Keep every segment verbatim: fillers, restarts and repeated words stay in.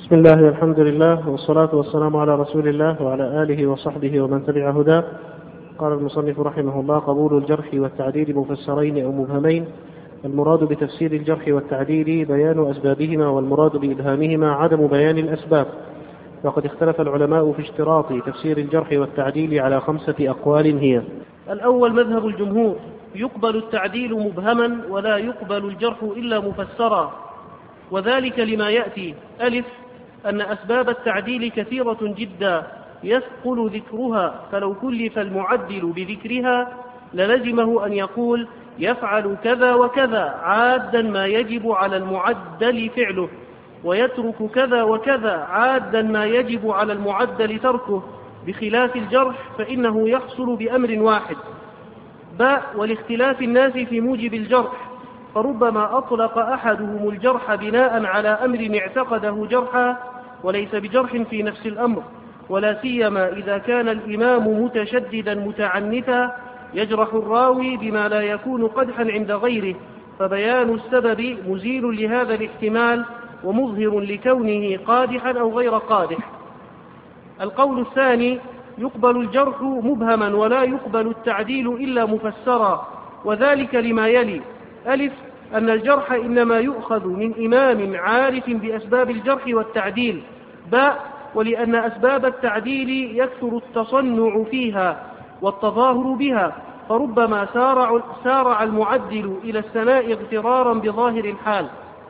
بسم الله والحمد لله والصلاة والسلام على رسول الله وعلى آله وصحبه ومن تبع هداه. قال المصنف رحمه الله: قبول الجرح والتعديل مفسرين أو مبهمين. المراد بتفسير الجرح والتعديل بيان أسبابهما، والمراد بإبهامهما عدم بيان الأسباب. وقد اختلف العلماء في اشتراط تفسير الجرح والتعديل على خمسة أقوال هي: الأول مذهب الجمهور: يقبل التعديل مبهما ولا يقبل الجرح إلا مفسرا، وذلك لما يأتي: ألف، أن أسباب التعديل كثيرة جدا يثقل ذكرها، فلو كلف المعدل بذكرها للزمه أن يقول يفعل كذا وكذا عادا ما يجب على المعدل فعله، ويترك كذا وكذا عادا ما يجب على المعدل تركه، بخلاف الجرح فإنه يحصل بأمر واحد. باء، ولاختلاف الناس في موجب الجرح، فربما أطلق أحدهم الجرح بناء على أمر اعتقده جرحا وليس بجرح في نفس الأمر، ولا سيما إذا كان الإمام متشددا متعنتا يجرح الراوي بما لا يكون قدحا عند غيره، فبيان السبب مزيل لهذا الاحتمال ومظهر لكونه قادحا أو غير قادح. القول الثاني: يقبل الجرح مبهما ولا يقبل التعديل إلا مفسرا، وذلك لما يلي: ألف، أن الجرح إنما يؤخذ من إمام عارف بأسباب الجرح والتعديل. باء، ولأن أسباب التعديل يكثر التصنع فيها والتظاهر بها، فربما سارع, سارع المعدل إلى الثناء اغترارا بظاهر الحال.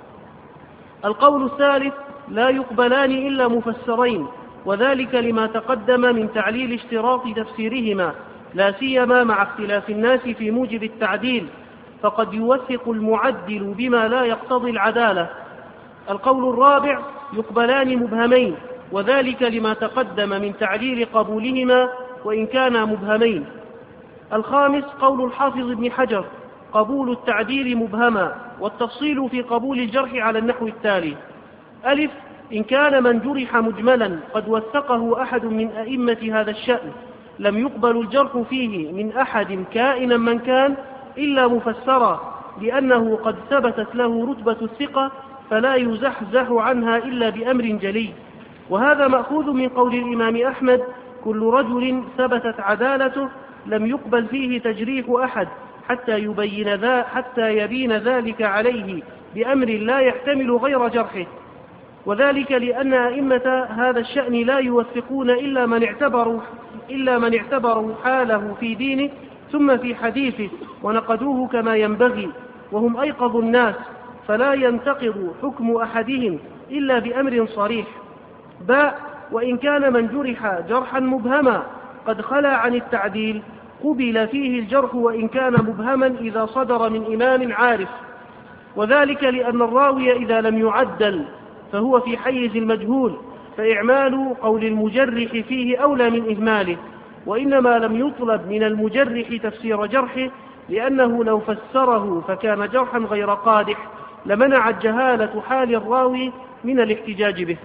القول الثالث: لا يقبلان إلا مفسرين، وذلك لما تقدم من تعليل اشتراط تفسيرهما، لا سيما مع اختلاف الناس في موجب التعديل، فقد يوثق المعدل بما لا يقتضي العدالة. القول الرابع: يقبلان مبهمين، وذلك لما تقدم من تعليل قبولهما وإن كانا مبهمين. الخامس قول الحافظ ابن حجر: قبول التعديل مبهما، والتفصيل في قبول الجرح على النحو التالي: ألف، إن كان من جرح مجملا قد وثقه أحد من أئمة هذا الشأن لم يقبل الجرح فيه من أحد كائنا من كان إلا مفسرا، لأنه قد ثبتت له رتبة الثقة فلا يزحزح عنها إلا بأمر جلي. وهذا مأخوذ من قول الإمام أحمد: كل رجل ثبتت عدالته لم يقبل فيه تجريح أحد حتى يبين ذا حتى يبين ذلك عليه بأمر لا يحتمل غير جرحه. وذلك لأن أئمة هذا الشأن لا يوثقون إلا من اعتبروا إلا من اعتبروا حاله في دينه ثم في حديثه ونقدوه كما ينبغي، وهم أيقظ الناس، فلا ينتقض حكم أحدهم إلا بأمر صريح. باء، وإن كان من جرح جرحا مبهما قد خلا عن التعديل قبل فيه الجرح وإن كان مبهما إذا صدر من إمام عارف، وذلك لأن الراوي إذا لم يعدل فهو في حيز المجهول، فإعمال قول المجرح فيه أولى من إهماله، وإنما لم يطلب من المجرح تفسير جرحه، لأنه لو فسره فكان جرحا غير قادح لمنعت جهالة حال الراوي من الاحتجاج به.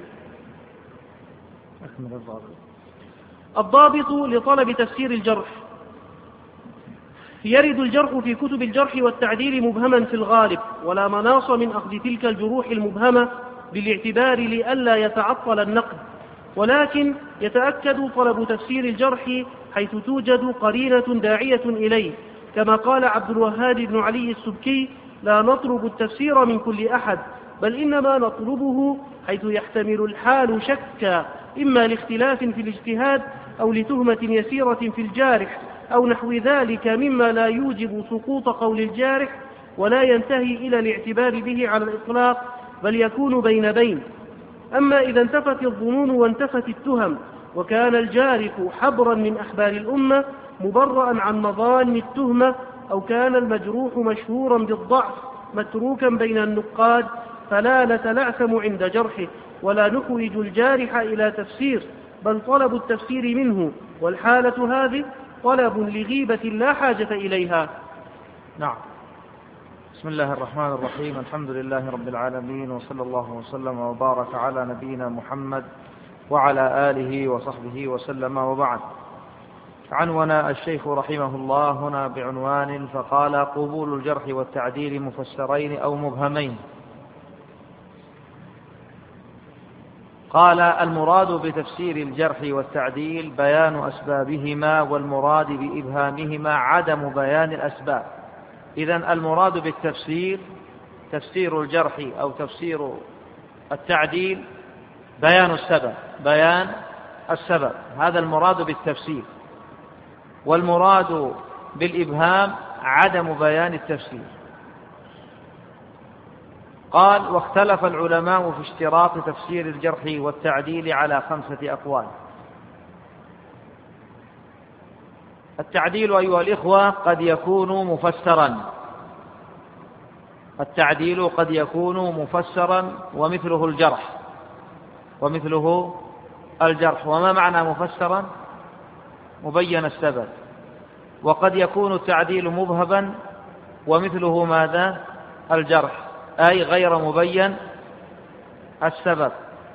الضابط لطلب تفسير الجرح: يرد الجرح في كتب الجرح والتعديل مبهما في الغالب، ولا مناص من أخذ تلك الجروح المبهمة بالاعتبار لئلا يتعطل النقد، ولكن يتأكد طلب تفسير الجرح حيث توجد قرينة داعية إليه، كما قال عبد الوهاب بن علي السبكي: لا نطلب التفسير من كل أحد، بل إنما نطلبه حيث يحتمل الحال شكا، إما لاختلاف في الاجتهاد أو لتهمة يسيرة في الجارح أو نحو ذلك مما لا يوجب سقوط قول الجارح، ولا ينتهي إلى الاعتبار به على الإطلاق، بل يكون بين بين. أما إذا انتفت الظنون وانتفت التهم وكان الجارح حبرا من أحبار الأمة مبرأ عن مظان التهمة، أو كان المجروح مشهورا بالضعف متروكا بين النقاد، فلا نتلعثم عند جرحه ولا نحوج الجارح إلى تفسير، بل طلب التفسير منه، والحالة هذه طلب لغيبة لا حاجة إليها. نعم. بسم الله الرحمن الرحيم، الحمد لله رب العالمين، وصلى الله وسلم وبارك على نبينا محمد وعلى آله وصحبه وسلم، وبعد. عنون الشيخ رحمه الله هنا بعنوان فقال: قبول الجرح والتعديل مفسرين أو مبهمين. قال: المراد بتفسير الجرح والتعديل بيان أسبابهما، والمراد بإبهامهما عدم بيان الأسباب. إذن المراد بالتفسير تفسير الجرح أو تفسير التعديل بيان السبب، بيان السبب، هذا المراد بالتفسير. والمراد بالإبهام عدم بيان التفسير. قال: واختلف العلماء في اشتراط تفسير الجرح والتعديل على خمسة أقوال. التعديل أيها الإخوة قد يكون مفسرا، التعديل قد يكون مفسرا ومثله الجرح، ومثله الجرح. وما معنى مفسرا؟ مبين السبب. وقد يكون التعديل مبهما ومثله ماذا؟ الجرح، أي غير مبين السبب.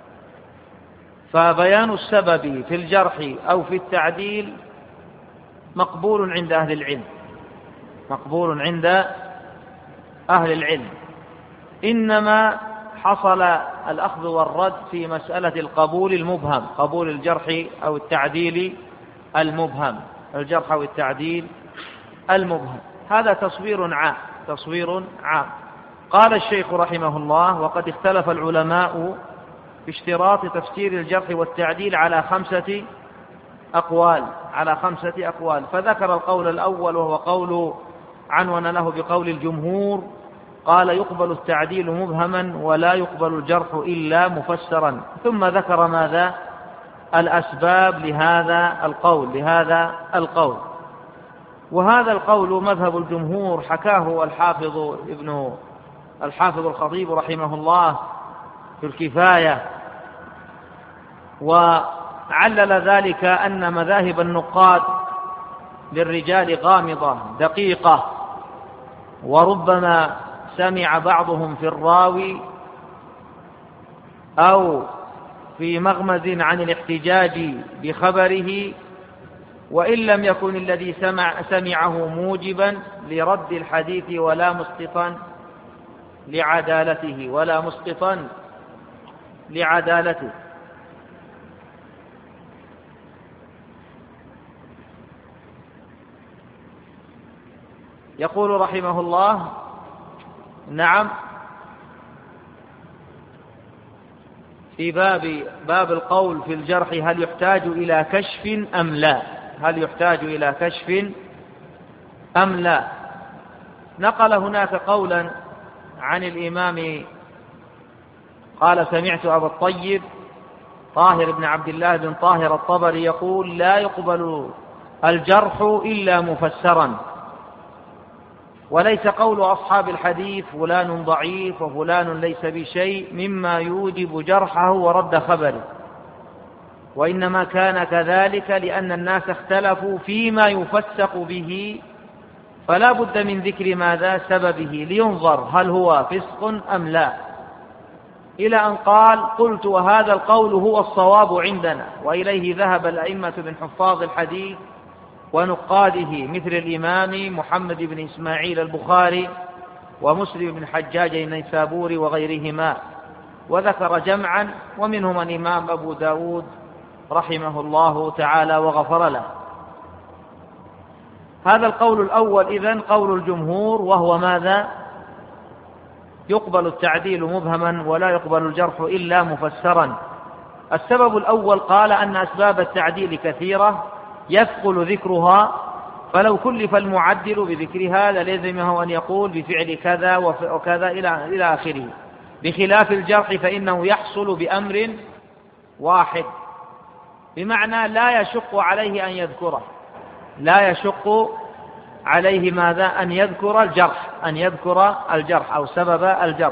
فبيان السبب في الجرح أو في التعديل مقبول عند أهل العلم، مقبول عند أهل العلم. إنما حصل الأخذ والرد في مسألة القبول المبهم، قبول الجرح أو التعديل المبهم، الجرح أو التعديل المبهم. هذا تصوير عام، تصوير عام. قال الشيخ رحمه الله: وقد اختلف العلماء في اشتراط تفسير الجرح والتعديل على خمسة أقوال، على خمسة أقوال. فذكر القول الأول وهو قول عنون له بقول الجمهور، قال: يقبل التعديل مبهما ولا يقبل الجرح إلا مفسرا. ثم ذكر ماذا؟ الأسباب لهذا القول، لهذا القول. وهذا القول مذهب الجمهور حكاه الحافظ ابن الحافظ الخطيب رحمه الله في الكفاية، وعلل ذلك أن مذاهب النقاد للرجال غامضة دقيقة، وربما سمع بعضهم في الراوي أو في مغمز عن الاحتجاج بخبره، وإن لم يكن الذي سمع سمعه موجبا لرد الحديث ولا مسقطا لعدالته، ولا مسقطا لعدالته. يقول رحمه الله: نعم، في باب باب القول في الجرح هل يحتاج إلى كشف أم لا، هل يحتاج إلى كشف أم لا. نقل هناك قولا عن الإمام، قال: سمعت أبا الطيب طاهر بن عبد الله بن طاهر الطبري يقول: لا يقبل الجرح إلا مفسرا. وليس قول أصحاب الحديث فلان ضعيف وفلان ليس بشيء مما يوجب جرحه ورد خبره، وإنما كان كذلك لأن الناس اختلفوا فيما يفسق به، فلا بد من ذكر ماذا؟ سببه، لينظر هل هو فسق أم لا. إلى أن قال: قلت: وهذا القول هو الصواب عندنا، وإليه ذهب الأئمة من حفاظ الحديث ونقاده مثل الإمام محمد بن إسماعيل البخاري ومسلم بن حجاج النيسابوري وغيرهما. وذكر جمعا ومنهم الإمام أبو داود رحمه الله تعالى وغفر له. هذا القول الأول إذن قول الجمهور، وهو ماذا؟ يقبل التعديل مبهما ولا يقبل الجرح إلا مفسرا. السبب الأول قال أن أسباب التعديل كثيرة يثقل ذكرها، فلو كلف المعدل بذكرها للزمه أن يقول بفعل كذا وكذا إلى آخره، بخلاف الجرح فإنه يحصل بأمر واحد، بمعنى لا يشق عليه أن يذكره، لا يشق عليه ماذا؟ أن يذكر الجرح، أن يذكر الجرح أو سبب الجرح.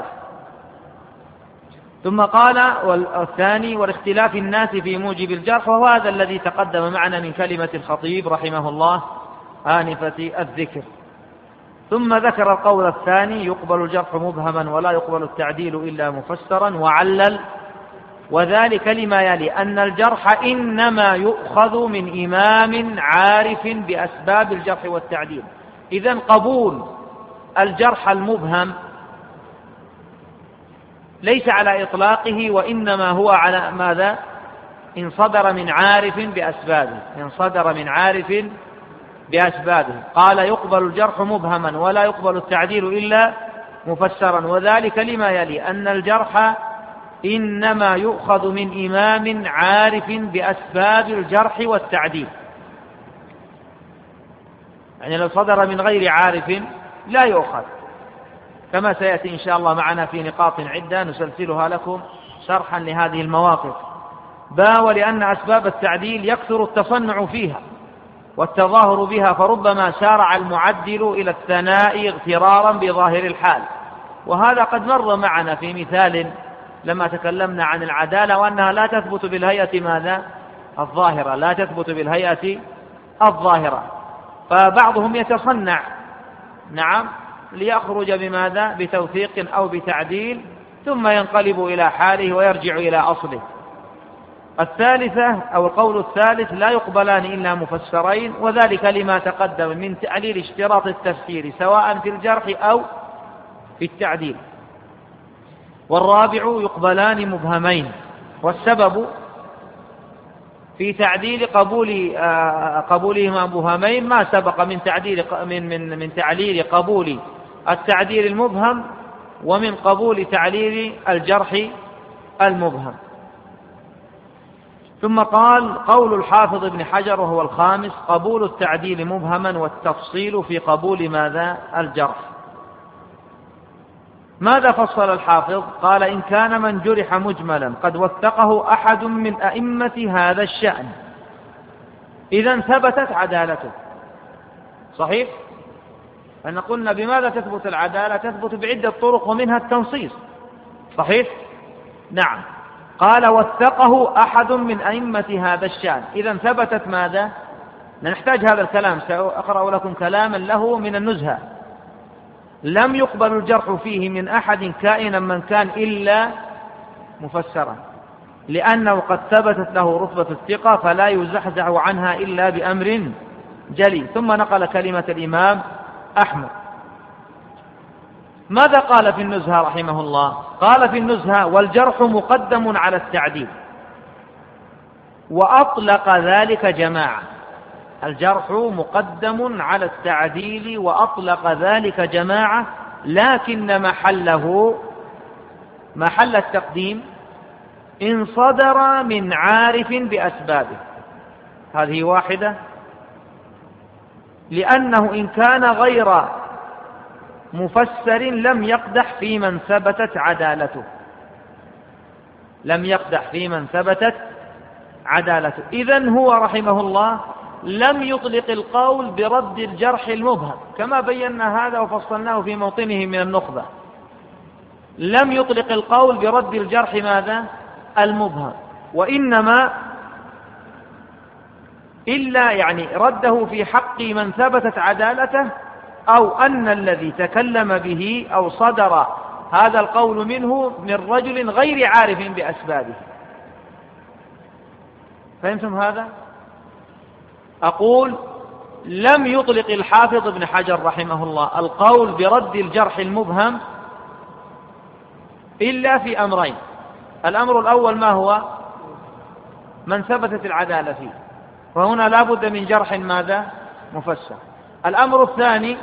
ثم قال: والثاني والاختلاف الناس في موجب الجرح، وهو هذا الذي تقدم معنا من كلمة الخطيب رحمه الله آنفة الذكر. ثم ذكر القول الثاني: يقبل الجرح مبهما ولا يقبل التعديل إلا مفسرا، وعلل وذلك لما يلي أن الجرح إنما يؤخذ من إمام عارف بأسباب الجرح والتعديل. إذن قبول الجرح المبهم ليس على إطلاقه، وإنما هو على ماذا؟ إن صدر من عارف بأسبابه، إن صدر من عارف بأسبابه. قال يقبل الجرح مبهما ولا يقبل التعديل إلا مفسرا، وذلك لما يلي: أن الجرح إنما يؤخذ من إمام عارف بأسباب الجرح والتعديل. يعني لو صدر من غير عارف لا يؤخذ، كما سيأتي إن شاء الله معنا في نقاط عدة نسلسلها لكم شرحا لهذه المواقف. با ولأن أسباب التعديل يكثر التصنع فيها والتظاهر بها، فربما سارع المعدل إلى الثناء اغترارا بظاهر الحال. وهذا قد مر معنا في مثال لما تكلمنا عن العدالة، وأنها لا تثبت بالهيئة ماذا؟ الظاهرة، لا تثبت بالهيئة الظاهرة. فبعضهم يتصنع نعم ليخرج بماذا؟ بتوثيق أو بتعديل، ثم ينقلب إلى حاله ويرجع إلى أصله. الثالثة أو القول الثالث: لا يقبلان إلا مفسرين، وذلك لما تقدم من تعليل اشتراط التفسير سواء في الجرح أو في التعديل. والرابع: يقبلان مبهمين، والسبب في تعديل قبول آه قبولهما مبهمين ما سبق من تعديل من من من تعليل قبول التعديل المبهم ومن قبول تعليل الجرح المبهم. ثم قال: قول الحافظ ابن حجر وهو الخامس: قبول التعديل مبهما والتفصيل في قبول ماذا؟ الجرح. ماذا فصل الحافظ؟ قال: إن كان من جرح مجملا قد وثقه أحد من أئمة هذا الشأن إذن ثبتت عدالته. صحيح؟ أن قلنا بماذا تثبت العدالة؟ تثبت بعدة طرق ومنها التنصيص. صحيح؟ نعم. قال: وثقه أحد من أئمة هذا الشأن إذن ثبتت ماذا؟ نحتاج هذا الكلام، سأقرأ لكم كلاما له من النزهة: لم يقبل الجرح فيه من أحد كائنا من كان إلا مفسرا، لأنه قد ثبتت له رتبة الثقة فلا يزحزح عنها إلا بأمر جلي. ثم نقل كلمة الإمام أحمد. ماذا قال في النزهة رحمه الله؟ قال في النزهة: والجرح مقدم على التعديل، وأطلق ذلك جماعة. الجرح مقدم على التعديل وأطلق ذلك جماعة، لكن محله محل التقديم إن صدر من عارف بأسبابه. هذه واحدة، لأنه إن كان غير مفسر لم يقدح في من ثبتت عدالته، لم يقدح في من ثبتت عدالته. إذن هو رحمه الله لم يطلق القول برد الجرح المبهم، كما بينا هذا وفصلناه في موطنه من النخبة. لم يطلق القول برد الجرح ماذا؟ المبهم، وإنما إلا يعني رده في حق من ثبتت عدالته، أو أن الذي تكلم به أو صدر هذا القول منه من رجل غير عارف بأسبابه. فهمتم هذا؟ أقول: لم يطلق الحافظ ابن حجر رحمه الله القول برد الجرح المبهم إلا في أمرين. الأمر الأول ما هو؟ من ثبتت العدالة فيه، وهنا لا بد من جرح ماذا؟ مفسر. الأمر الثاني: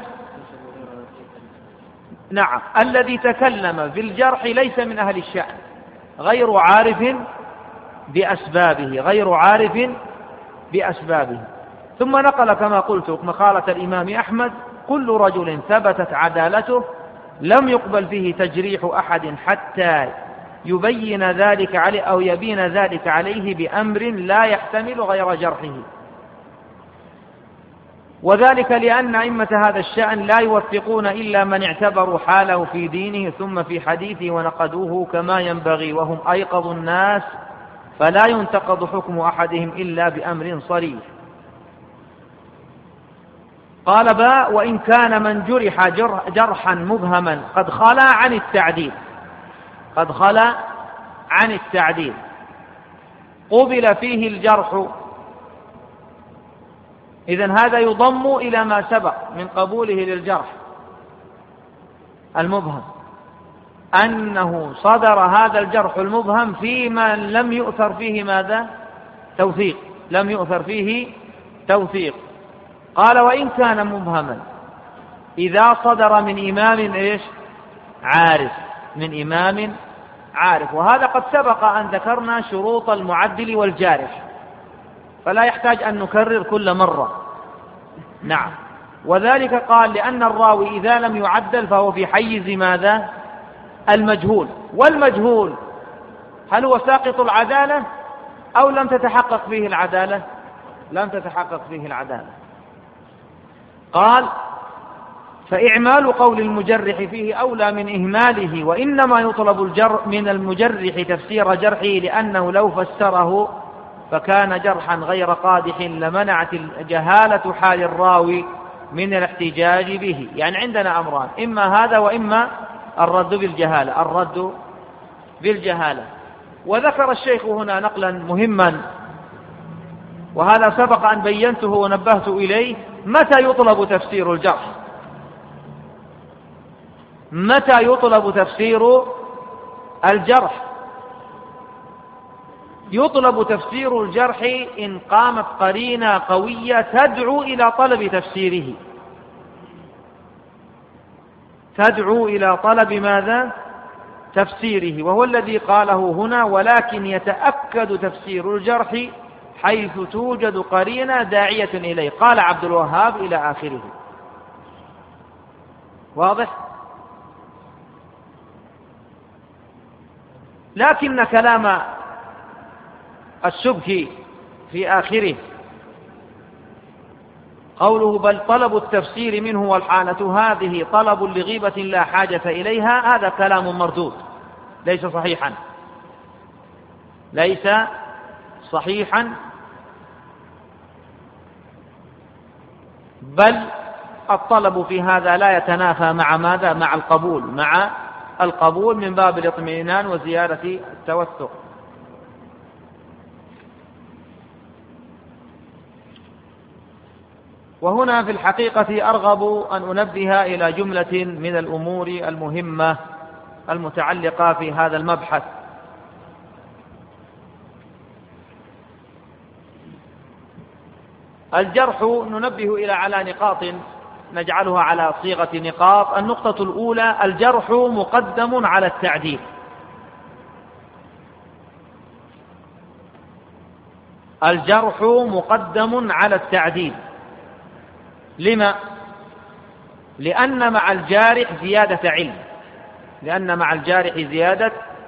نعم، الذي تكلم في الجرح ليس من أهل الشأن، غير عارف بأسبابه، غير عارف بأسبابه. ثم نقل كما قلت مقالة الإمام أحمد: كل رجل ثبتت عدالته لم يقبل فيه تجريح أحد حتى يبين ذلك عليه أو يبين ذلك عليه بأمر لا يحتمل غير جرحه. وذلك لأن أئمة هذا الشأن لا يوثقون إلا من اعتبروا حاله في دينه ثم في حديثه ونقدوه كما ينبغي، وهم أيقظ الناس، فلا ينتقض حكم أحدهم إلا بأمر صريح. قال: با وإن كان من جرح جرحا مبهما قد خلا عن التعديل، قد خلا عن التعديل قبل فيه الجرح. إذن هذا يضم إلى ما سبق من قبوله للجرح المبهم. أنه صدر هذا الجرح المبهم فيما لم يؤثر فيه ماذا؟ توثيق، لم يؤثر فيه توثيق. قال وإن كان مبهما إذا صدر من إمام إيش؟ عارف، من إمام عارف. وهذا قد سبق أن ذكرنا شروط المعدل والجارح، فلا يحتاج أن نكرر كل مرة. نعم. وذلك قال لأن الراوي إذا لم يعدل فهو في حيز ماذا؟ المجهول. والمجهول هل هو ساقط العدالة أو لم تتحقق فيه العدالة؟ لم تتحقق فيه العدالة. قال فإعمال قول المجرح فيه أولى من إهماله، وإنما يطلب الجر من المجرح تفسير جرحه لأنه لو فسره فكان جرحا غير قادح لمنعت جهالة حال الراوي من الاحتجاج به. يعني عندنا أمران، إما هذا وإما الرد بالجهالة، الرد بالجهالة. وذكر الشيخ هنا نقلا مهما، وهذا سبق أن بينته ونبهت إليه. متى يطلب تفسير الجرح؟ متى يطلب تفسير الجرح؟ يطلب تفسير الجرح إن قامت قرينة قوية تدعو إلى طلب تفسيره، تدعو إلى طلب ماذا؟ تفسيره. وهو الذي قاله هنا ولكن يتأكد تفسير الجرح حيث توجد قرينة داعية إليه. قال عبد الوهاب إلى آخره. واضح؟ لكن كلام السبكي في آخره قوله بل طلب التفسير منه والحانة هذه طلب لغيبة لا حاجة إليها، هذا كلام مردود ليس صحيحا، ليس صحيحا. بل الطلب في هذا لا يتنافى مع ماذا؟ مع القبول، مع القبول من باب الاطمئنان وزيادة التوثق. وهنا في الحقيقة أرغب أن أنبه إلى جملة من الأمور المهمة المتعلقة في هذا المبحث. الجرح ننبه إلى على نقاط نجعلها على صيغة نقاط. النقطة الأولى: الجرح مقدم على التعديل. الجرح مقدم على التعديل. لما؟ لأن مع الجارح زيادة علم، لأن مع الجارح زيادة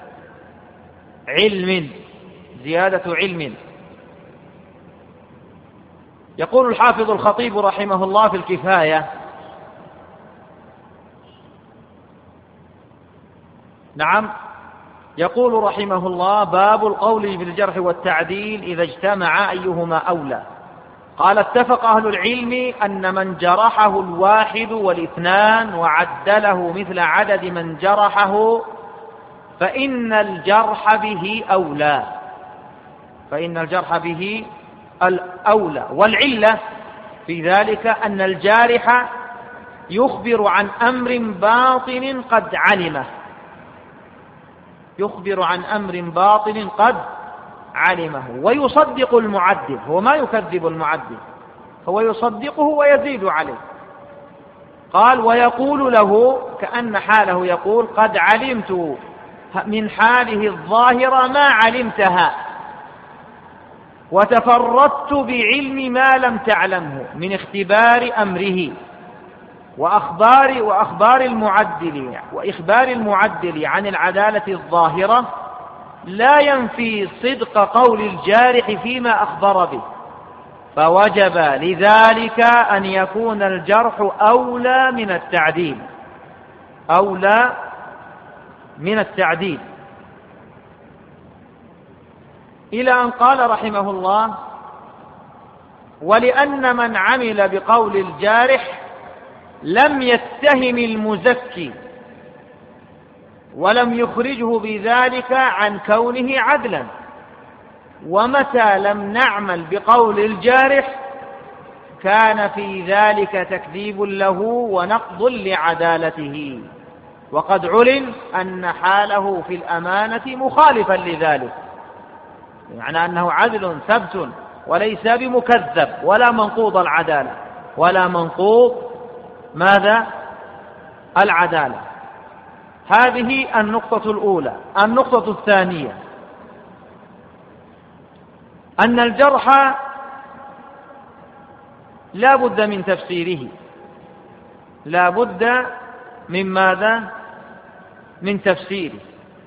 علم، زيادة علم. يقول الحافظ الخطيب رحمه الله في الكفاية: نعم، يقول رحمه الله: باب القول بالجرح والتعديل إذا اجتمع أيهما أولى. قال: اتفق أهل العلم أن من جرحه الواحد والاثنان وعدله مثل عدد من جرحه فإن الجرح به أولى، فإن الجرح به الأولى. والعلة في ذلك أن الجارح يخبر عن أمر باطن قد علمه، يخبر عن أمر باطن قد علمه ويصدق المعدل، هو ما يكذب المعدل، هو يصدقه ويزيد عليه. قال: ويقول له كأن حاله يقول: قد علمت من حاله الظاهرة ما علمتها، وتفردت بعلم ما لم تعلمه من اختبار أمره وأخبار وأخبار المعدل وإخبار المعدل عن العدالة الظاهرة لا ينفي صدق قول الجارح فيما أخبر به، فوجب لذلك أن يكون الجرح أولى من التعديل، أولى من التعديل. إلى أن قال رحمه الله: ولأن من عمل بقول الجارح لم يتهم المزكي ولم يخرجه بذلك عن كونه عدلا، ومتى لم نعمل بقول الجارح كان في ذلك تكذيب له ونقض لعدالته. وقد علم أن حاله في الأمانة مخالفا لذلك، يعني أنه عدل ثبت وليس بمكذب ولا منقوض العدالة ولا منقوض ماذا؟ العدالة. هذه النقطة الأولى. النقطة الثانية أن الجرح لا بد من تفسيره، لا بد من ماذا؟ من تفسيره.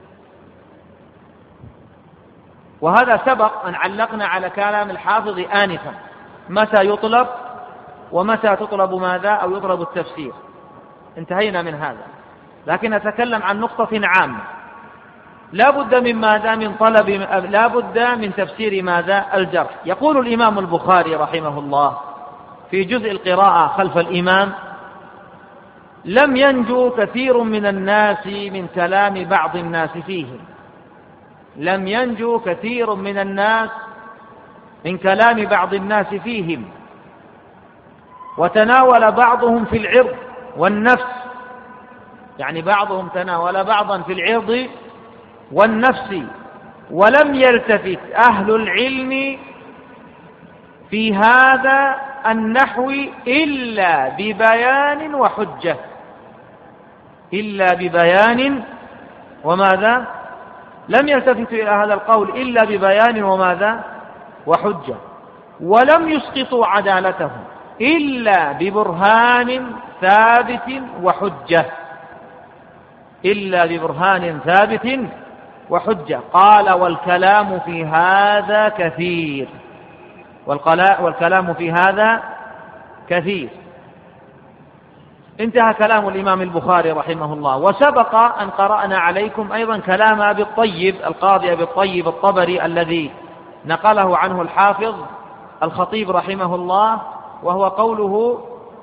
وهذا سبق أن علقنا على كلام الحافظ آنفا، متى يطلب ومتى تطلب ماذا؟ أو يطلب التفسير، انتهينا من هذا. لكن نتكلم عن نقطة عامة، لا بد من ماذا؟ من طلب، لا بد من تفسير ماذا؟ الجرح. يقول الإمام البخاري رحمه الله في جزء القراءة خلف الإمام: لم ينجو كثير من الناس من كلام بعض الناس فيهم. لم ينجو كثير من الناس من كلام بعض الناس فيهم، وتناول بعضهم في العرض والنفس، يعني بعضهم تناول بعضا في العرض والنفس، ولم يلتفت أهل العلم في هذا النحو إلا ببيان وحجة، إلا ببيان وماذا؟ لم يلتفتوا إلى هذا القول إلا ببيان وماذا؟ وحجة. ولم يسقطوا عدالتهم إلا ببرهان ثابت وحجة، إلا ببرهان ثابت وحجة. قال: والكلام في هذا كثير، والكلام في هذا كثير. انتهى كلام الإمام البخاري رحمه الله. وسبق أن قرأنا عليكم أيضا كلام أبي الطيب القاضي أبي الطيب الطبري الذي نقله عنه الحافظ الخطيب رحمه الله، وهو قوله: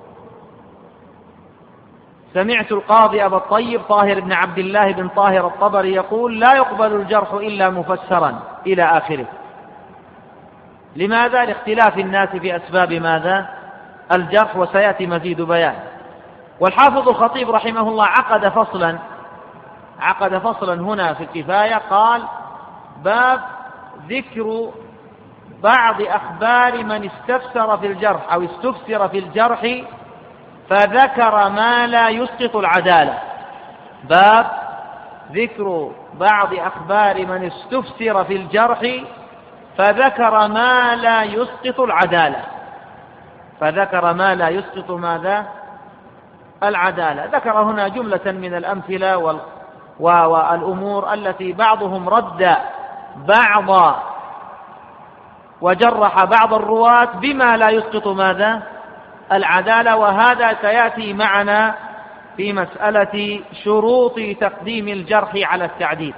سمعت القاضي أبا الطيب طاهر بن عبد الله بن طاهر الطبري يقول: لا يقبل الجرح إلا مفسرا، إلى آخره. لماذا؟ لاختلاف الناس في أسباب ماذا؟ الجرح، وسيأتي مزيد بيان. والحافظ الخطيب رحمه الله عقد فصلا عقد فصلا هنا في الكفاية، قال: باب ذكر بعض أخبار من استفسر في الجرح أو استفسر في الجرح فذكر ما لا يسقط العدالة. باب ذكر بعض أخبار من استفسر في الجرح فذكر ما لا يسقط العدالة، فذكر ما لا يسقط ماذا؟ العدالة. ذكر هنا جملة من الأمثلة والأمور التي بعضهم رد بعض وجرح بعض الرواة بما لا يسقط ماذا؟ العدالة. وهذا سيأتي معنا في مسألة شروط تقديم الجرح على التعديل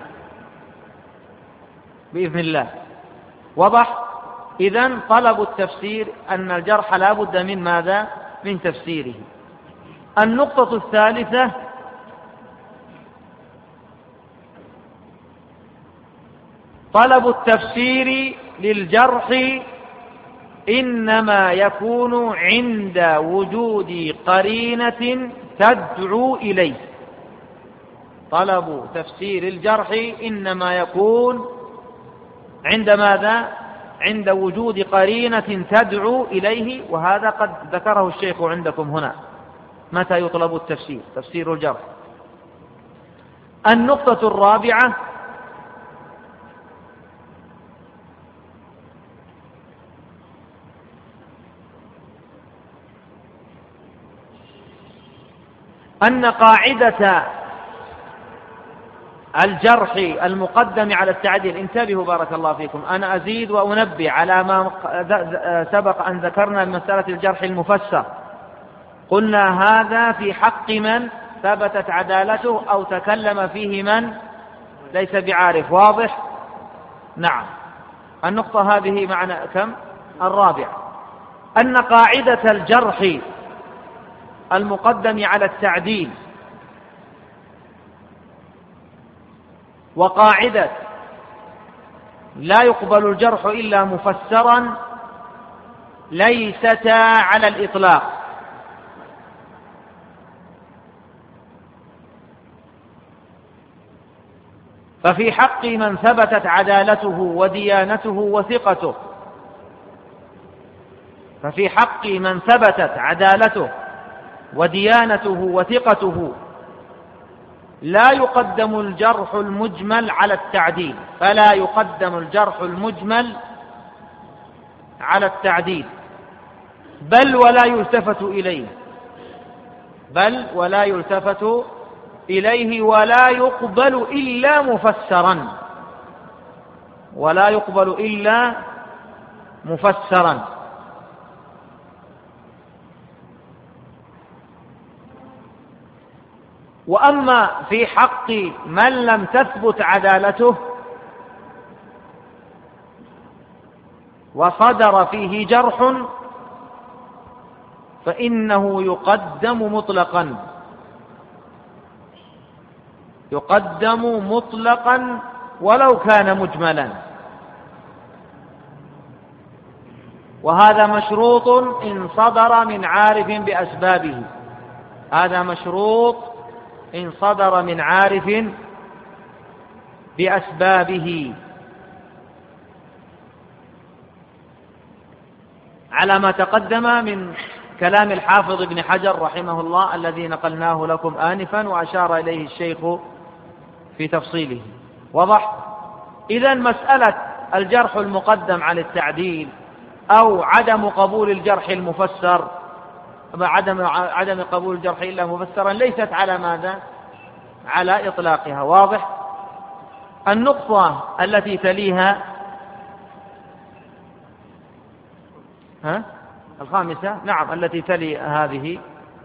بإذن الله. وضح؟ إذن طلب التفسير أن الجرح لا بد من ماذا؟ من تفسيره. النقطة الثالثة: طلب التفسير للجرح إنما يكون عند وجود قرينة تدعو إليه. طلب تفسير الجرح إنما يكون عند ماذا؟ عند وجود قرينة تدعو إليه، وهذا قد ذكره الشيخ عندكم هنا. متى يطلب التفسير؟ تفسير الجرح. النقطة الرابعة: أن قاعدة الجرح المقدم على التعديل، انتبهوا بارك الله فيكم، أنا أزيد وأنبه على ما سبق أن ذكرنا من مسألة الجرح المفسر. قلنا هذا في حق من ثبتت عدالته أو تكلم فيه من ليس بعارف. واضح؟ نعم. النقطة هذه معنا كم؟ الرابعة. أن قاعدة الجرح المقدم على التعديل وقاعدة لا يقبل الجرح إلا مفسرا ليستا على الإطلاق. ففي حق من ثبتت عدالته وديانته وثقته ففي حق من ثبتت عدالته وديانته وثقته لا يقدم الجرح المجمل على التعديل فلا يقدم الجرح المجمل على التعديل بل ولا يلتفت إليه بل ولا يلتفت إليه ولا يقبل إلا مفسرا ولا يقبل إلا مفسرا وأما في حق من لم تثبت عدالته وصدر فيه جرح فإنه يقدم مطلقا يقدم مطلقا ولو كان مجملا وهذا مشروط إن صدر من عارف بأسبابه هذا مشروط إن صدر من عارف بأسبابه على ما تقدم من كلام الحافظ ابن حجر رحمه الله الذي نقلناه لكم آنفا وأشار إليه الشيخ في تفصيله. وضح؟ إذن مسألة الجرح المقدم على التعديل أو عدم قبول الجرح المفسر عدم عدم قبول الجرح إلا مفسرا ليست على ماذا؟ على إطلاقها. واضح؟ النقطة التي تليها ها؟ الخامسة نعم التي تلي هذه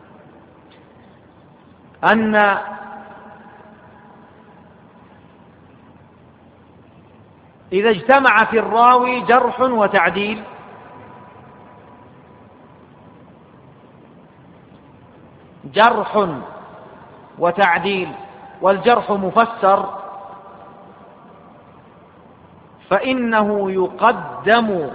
أن إذا اجتمع في الراوي جرح وتعديل جرح وتعديل والجرح مفسر فإنه يقدم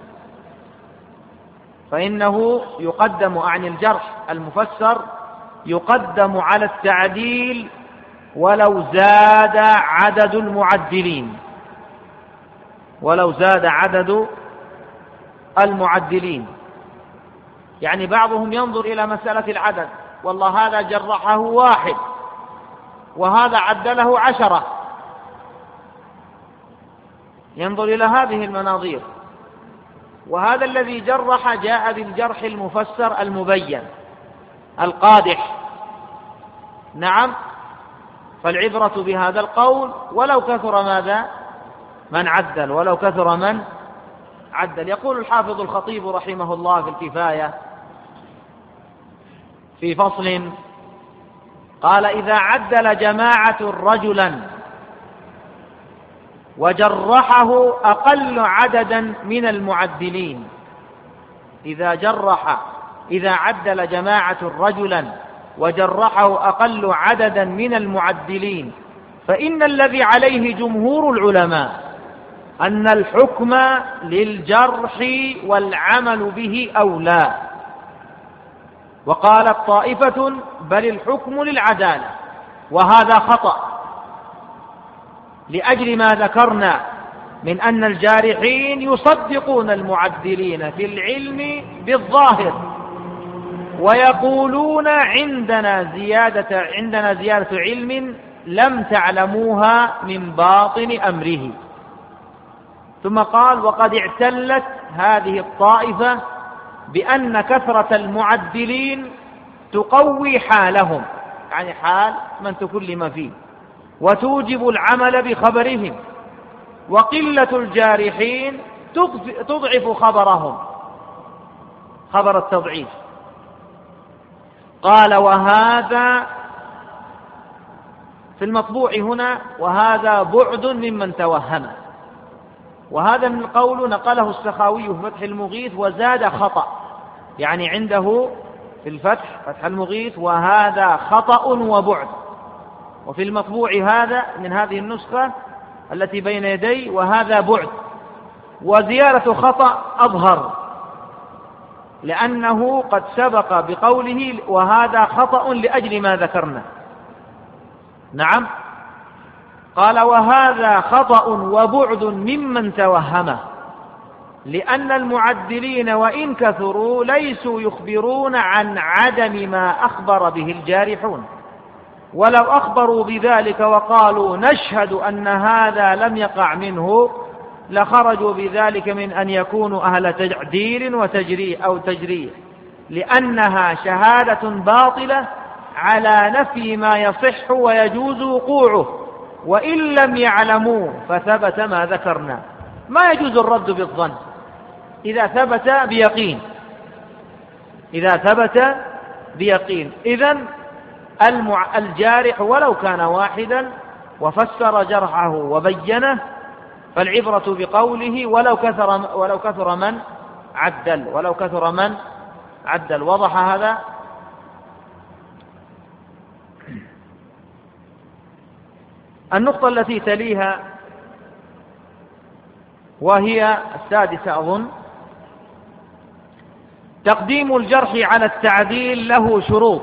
فإنه يقدم عن الجرح المفسر يقدم على التعديل ولو زاد عدد المعدلين ولو زاد عدد المعدلين. يعني بعضهم ينظر إلى مسألة العدد والله هذا جرحه واحد وهذا عدله عشرة ينظر إلى هذه المناظير وهذا الذي جرح جاء بالجرح المفسر المبين القادح. نعم فالعبرة بهذا القول ولو كثر ماذا من عدل ولو كثر من عدل. يقول الحافظ الخطيب رحمه الله في الكفاية في فصل قال إذا عدل جماعة رجلا وجرحه أقل عددا من المعدلين إذا جرح إذا عدل جماعة رجلا وجرحه أقل عددا من المعدلين فإن الذي عليه جمهور العلماء أن الحكم للجرح والعمل به أولى. وقالت طائفة بل الحكم للعدالة وهذا خطأ لأجل ما ذكرنا من أن الجارحين يصدقون المعدلين في العلم بالظاهر ويقولون عندنا زيادة عندنا زيادة علم لم تعلموها من باطن أمره. ثم قال وقد اعتلت هذه الطائفة بأن كثرة المعدلين تقوي حالهم يعني حال من تكلم فيه وتوجب العمل بخبرهم وقلة الجارحين تضعف خبرهم خبر التضعيف. قال وهذا في المطبوع هنا وهذا بعد ممن توهمه وهذا من القول نقله السخاوي في فتح المغيث وزاد خطأ يعني عنده في الفتح فتح المغيث وهذا خطأ وبعد وفي المطبوع هذا من هذه النسخة التي بين يدي وهذا بعد وزيارة خطأ أظهر لأنه قد سبق بقوله وهذا خطأ لأجل ما ذكرنا. نعم قال: وهذا خطأ وبعد ممن توهمه، لأن المعدلين وإن كثروا ليسوا يخبرون عن عدم ما أخبر به الجارحون، ولو أخبروا بذلك وقالوا نشهد أن هذا لم يقع منه لخرجوا بذلك من أن يكونوا أهل تعديل وتجريح أو تجريح، لأنها شهادة باطلة على نفي ما يصح ويجوز وقوعه، وإن لم يعلموا فثبت ما ذكرنا. ما يجوز الرد بالظن إذا ثبت بيقين، إذا ثبت بيقين. إذن الجارح ولو كان واحدا وفسر جرحه وبينه فالعبرة بقوله ولو كثر ولو كثر من عدل ولو كثر من عدل. وضح هذا؟ النقطة التي تليها وهي السادسة أظن: تقديم الجرح على التعديل له شروط.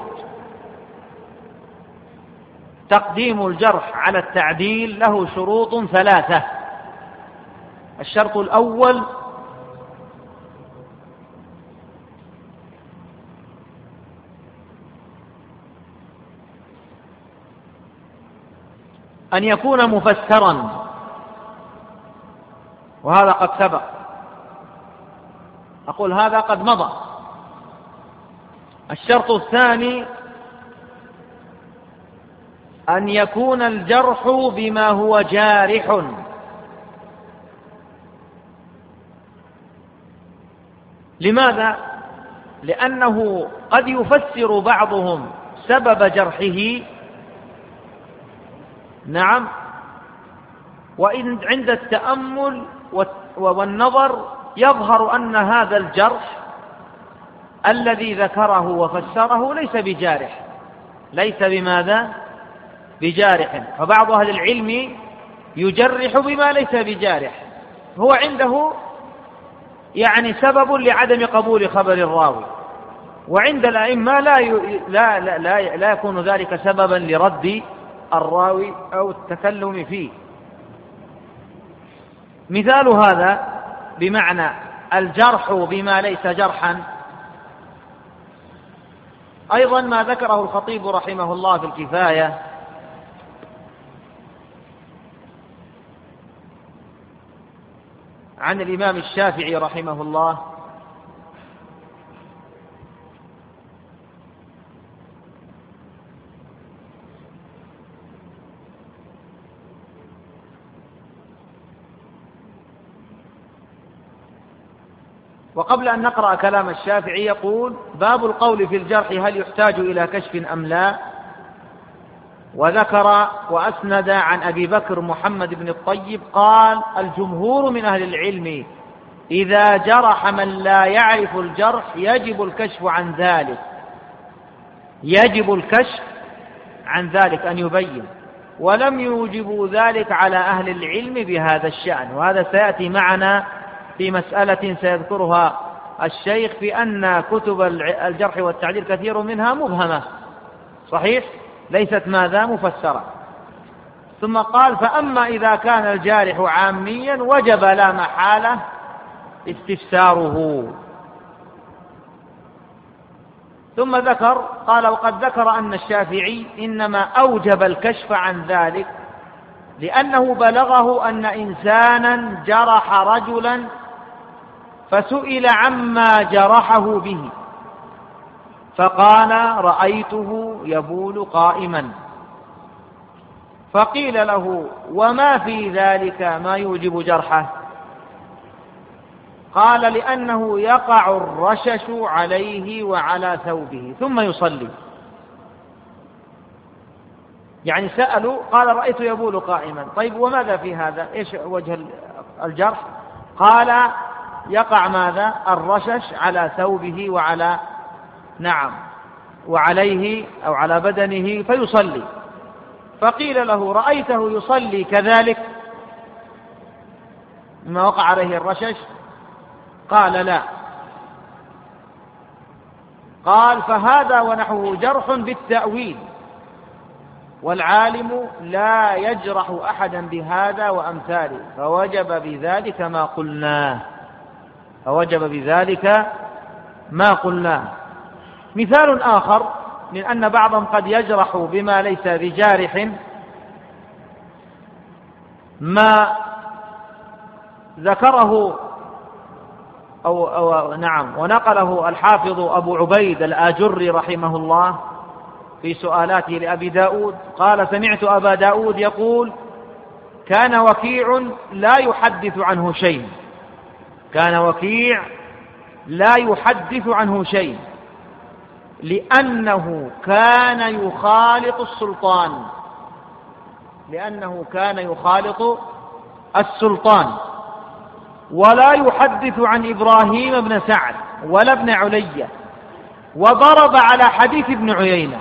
تقديم الجرح على التعديل له شروط ثلاثة. الشرط الأول: أن يكون مفسرا، وهذا قد سبق. أقول هذا قد مضى. الشرط الثاني: أن يكون الجرح بما هو جارح. لماذا؟ لأنه قد يفسر بعضهم سبب جرحه، نعم، وإن عند التأمل والنظر يظهر أن هذا الجرح الذي ذكره وفسره ليس بجارح، ليس بماذا؟ بجارح. فبعض أهل العلم يجرح بما ليس بجارح، هو عنده يعني سبب لعدم قبول خبر الراوي، وعند الأئمة لا لا لا لا, لا يكون ذلك سببا لرد الراوي أو التكلم فيه. مثال هذا بمعنى الجرح بما ليس جرحا أيضا ما ذكره الخطيب رحمه الله في الكفاية عن الإمام الشافعي رحمه الله: وقبل أن نقرأ كلام الشافعي يقول: باب القول في الجرح هل يحتاج إلى كشف أم لا. وذكر وأسند عن أبي بكر محمد بن الطيب قال: الجمهور من أهل العلم إذا جرح من لا يعرف الجرح يجب الكشف عن ذلك، يجب الكشف عن ذلك أن يبين، ولم يوجبوا ذلك على أهل العلم بهذا الشأن. وهذا سيأتي معنا في مسألة سيذكرها الشيخ في أن كتب الجرح والتعديل كثير منها مبهمة، صحيح، ليست ماذا؟ مفسرة. ثم قال: فأما إذا كان الجارح عاميا وجب لا محالة استفساره. ثم ذكر قال: وقد ذكر أن الشافعي إنما أوجب الكشف عن ذلك لأنه بلغه أن إنسانا جرح رجلا فسئل عما جرحه به فقال: رأيته يبول قائما، فقيل له: وما في ذلك ما يوجب جرحه؟ قال: لأنه يقع الرشش عليه وعلى ثوبه ثم يصلي. يعني سألوا، قال: رأيت يبول قائما. طيب وماذا في هذا؟ إيش وجه الجرح؟ قال: يقع ماذا؟ الرشش على ثوبه وعلى نعم وعليه أو على بدنه فيصلي. فقيل له: رأيته يصلي كذلك مما وقع عليه الرشش؟ قال: لا. قال: فهذا ونحوه جرح بالتأويل، والعالم لا يجرح أحدا بهذا وأمثاله، فوجب بذلك ما قلناه فوجب بذلك ما قلناه. مثال آخر من أن بعضهم قد يجرح بما ليس بجارح، ما ذكره أو, أو نعم ونقله الحافظ أبو عبيد الآجري رحمه الله في سؤالاته لأبي داود، قال: سمعت أبا داود يقول: كان وكيع لا يحدث عنه شيء كان وكيع لا يحدث عنه شيء لأنه كان يخالط السلطان لأنه كان يخالط السلطان ولا يحدث عن إبراهيم بن سعد ولا ابن علية، وضرب على حديث ابن عيينة.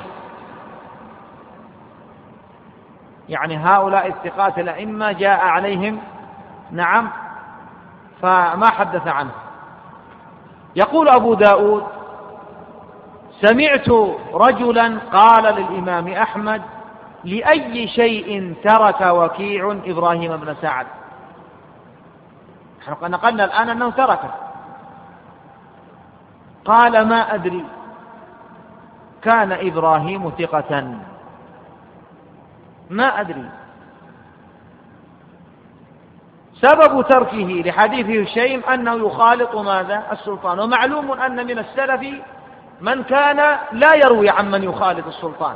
يعني هؤلاء الثقات الأئمة جاء عليهم نعم فما حدث عنه. يقول أبو داود: سمعت رجلا قال للإمام أحمد: لأي شيء ترك وكيع إبراهيم بن سعد؟ نحن نقلنا الآن أنه تركه. قال: ما أدري، كان إبراهيم ثقة، ما أدري. سبب تركه لحديثه هشيم أنه يخالط ماذا؟ السلطان. ومعلوم أن من السلف من كان لا يروي عن من يخالط السلطان،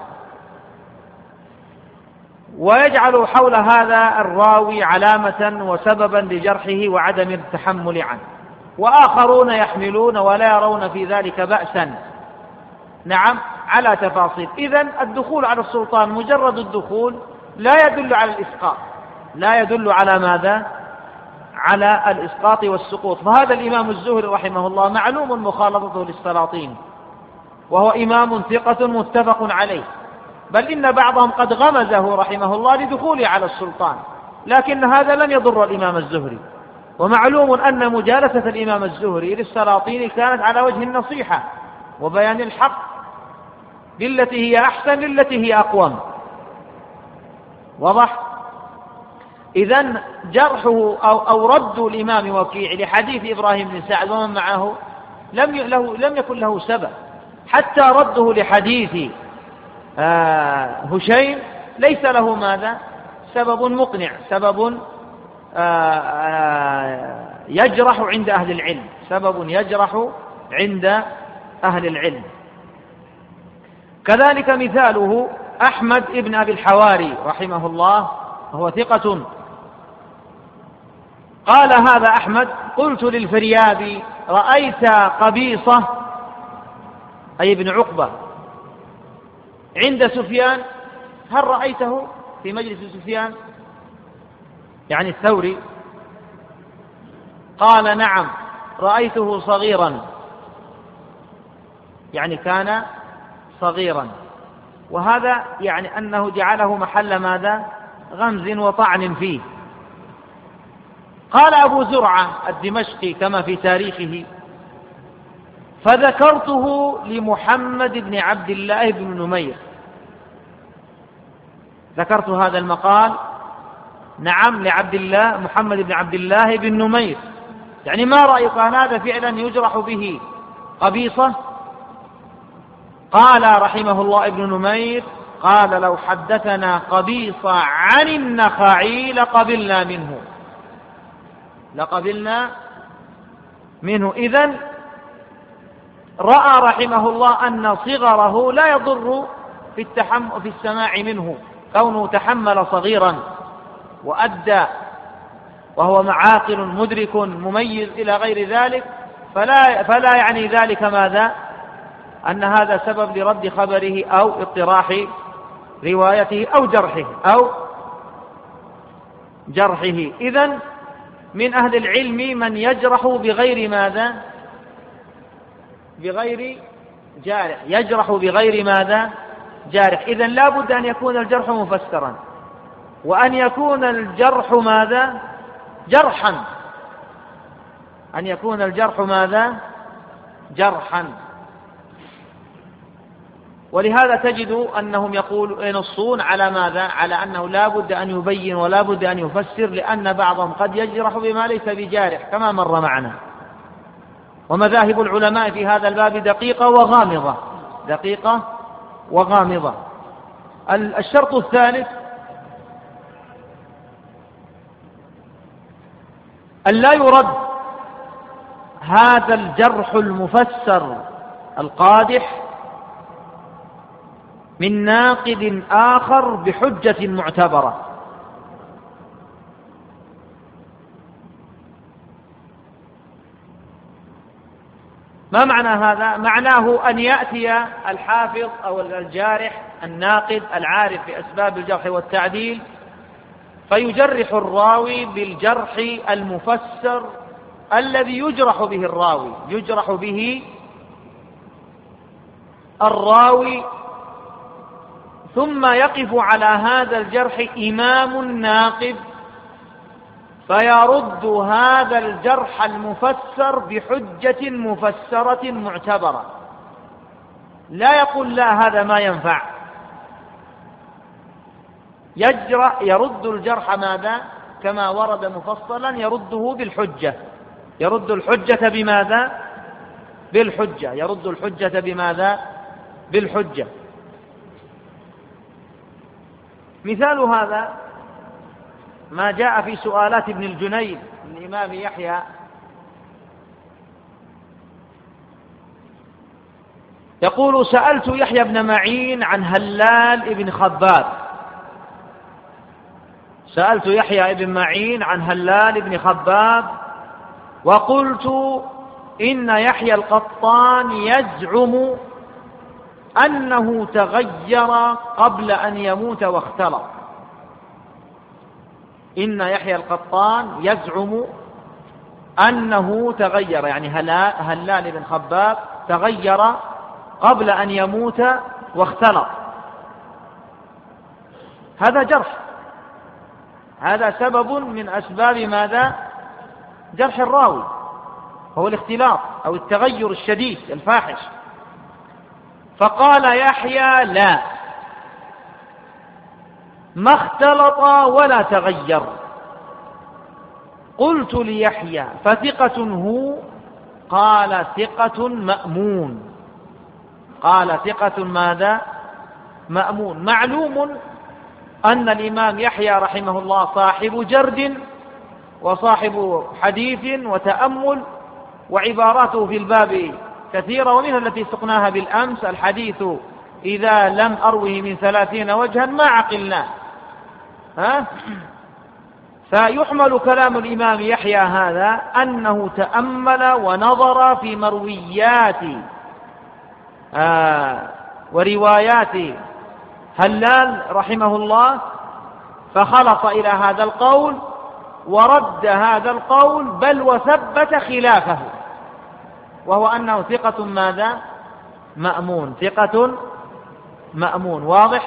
ويجعل حول هذا الراوي علامة وسببا لجرحه وعدم التحمل عنه، وآخرون يحملون ولا يرون في ذلك بأسا نعم على تفاصيل. إذن الدخول على السلطان مجرد الدخول لا يدل على الإسقاط لا يدل على ماذا؟ على الإسقاط والسقوط. فهذا الإمام الزهري رحمه الله معلوم مخالطته للسلاطين، وهو إمام ثقة متفق عليه، بل إن بعضهم قد غمزه رحمه الله لدخوله على السلطان، لكن هذا لم يضر الإمام الزهري. ومعلوم أن مجالسة الإمام الزهري للسلاطين كانت على وجه النصيحة وبيان الحق بالتي هي أحسن للتي هي أقوم. واضح؟ إذن جرحه أو, أو رد الإمام وكيع لحديث إبراهيم بن سعد ومن معه لم, له لم يكن له سبب، حتى رده لحديث آه هشيم ليس له ماذا؟ سبب مقنع، سبب آه آه يجرح عند أهل العلم سبب يجرح عند أهل العلم. كذلك مثاله أحمد ابن أبي الحواري رحمه الله، وهو ثقة. قال هذا أحمد: قلت للفريابي: رأيت قبيصة أي ابن عقبة عند سفيان؟ هل رأيته في مجلس سفيان يعني الثوري؟ قال: نعم، رأيته صغيرا، يعني كان صغيرا. وهذا يعني أنه جعله محل ماذا؟ غمز وطعن فيه. قال أبو زرعة الدمشقي كما في تاريخه: فذكرته لمحمد بن عبد الله بن نمير. ذكرت هذا المقال نعم لعبد الله محمد بن عبد الله بن نمير، يعني ما رأيك أن هذا فعلا يجرح به قبيصة؟ قال رحمه الله ابن نمير: قال: لو حدثنا قبيصة عن النخعي لقبلنا منه لقبلنا منه. إذن رأى رحمه الله أن صغره لا يضر في التحم في السماع منه، كونه تحمل صغيرا وأدى وهو معاقل مدرك مميز إلى غير ذلك، فلا, فلا يعني ذلك ماذا؟ أن هذا سبب لرد خبره أو اطراح روايته أو جرحه أو جرحه. إذن من أهل العلم من يجرح بغير ماذا؟ بغير جارح، يجرح بغير ماذا؟ جارح. إذن لا بد أن يكون الجرح مفسرا، وأن يكون الجرح ماذا؟ جرحا أن يكون الجرح ماذا؟ جرحا. ولهذا تجد أنهم يقول ينصون على ماذا؟ على أنه لا بد أن يبين ولا بد أن يفسر، لأن بعضهم قد يجرح بما ليس بجارح كما مر معنا. ومذاهب العلماء في هذا الباب دقيقة وغامضة، دقيقة وغامضة. الشرط الثالث أن لا يرد هذا الجرح المفسر القادح من ناقد آخر بحجة معتبرة. ما معنى هذا؟ معناه أن يأتي الحافظ أو الجارح الناقد العارف بأسباب الجرح والتعديل فيجرح الراوي بالجرح المفسر الذي يجرح به الراوي، يجرح به الراوي، ثم يقف على هذا الجرح إمام ناقد فيرد هذا الجرح المفسر بحجة مفسرة معتبرة، لا يقول لا هذا ما ينفع، يجرح يرد الجرح ماذا؟ كما ورد مفصلا يرده بالحجة، يرد الحجة بماذا؟ بالحجة، يرد الحجة بماذا؟ بالحجة. مثال هذا ما جاء في سؤالات ابن الجنيد الإمام يحيى يقول: سألت يحيى بن معين عن هلال بن خباب، سألت يحيى بن معين عن هلال بن خباب وقلت إن يحيى القطان يزعم أنه تغير قبل أن يموت واختلط. إن يحيى القطان يزعم أنه تغير، يعني هلال بن خباب تغير قبل أن يموت واختلط. هذا جرح، هذا سبب من أسباب ماذا؟ جرح الراوي، هو الاختلاط أو التغير الشديد الفاحش. فقال يحيى: لا، ما اختلط ولا تغير. قلت ليحيى: فثقة هو؟ قال: ثقة مأمون. قال: ثقة ماذا؟ مأمون. معلوم أن الإمام يحيى رحمه الله صاحب جرد وصاحب حديث وتأمل، وعباراته في الباب كثيرة، ومنها التي سقناها بالأمس: الحديث إذا لم أروه من ثلاثين وجها ما عقلناه. ها؟ فيحمل كلام الإمام يحيى هذا أنه تأمل ونظر في مرويات آه وروايات هلال رحمه الله، فخلص إلى هذا القول ورد هذا القول، بل وثبت خلافه، وهو أنه ثقة ماذا؟ مأمون، ثقة مأمون. واضح؟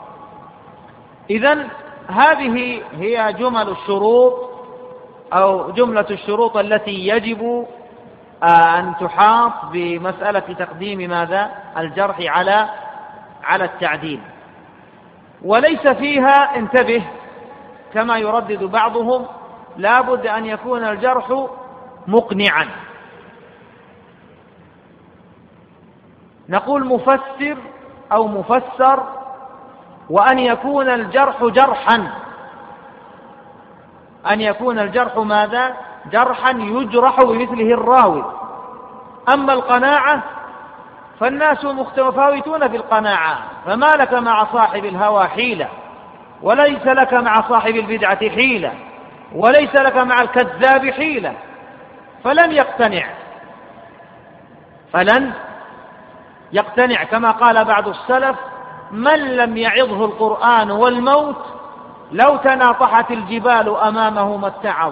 إذن هذه هي جمل الشروط أو جملة الشروط التي يجب أن تحاط بمسألة تقديم ماذا؟ الجرح على على التعديل. وليس فيها، انتبه، كما يردد بعضهم، لا بد أن يكون الجرح مقنعا. نقول مفسر أو مفسر، وأن يكون الجرح جرحا، أن يكون الجرح ماذا؟ جرحا يجرح بمثله الراوي. أما القناعة فالناس متفاوتون في القناعة، فما لك مع صاحب الهوى حيلة، وليس لك مع صاحب البدعة حيلة، وليس لك مع الكذاب حيلة. فلن يقتنع فلن يقتنع كما قال بعض السلف: من لم يعظه القرآن والموت لو تناطحت الجبال أمامه ما اتعظ.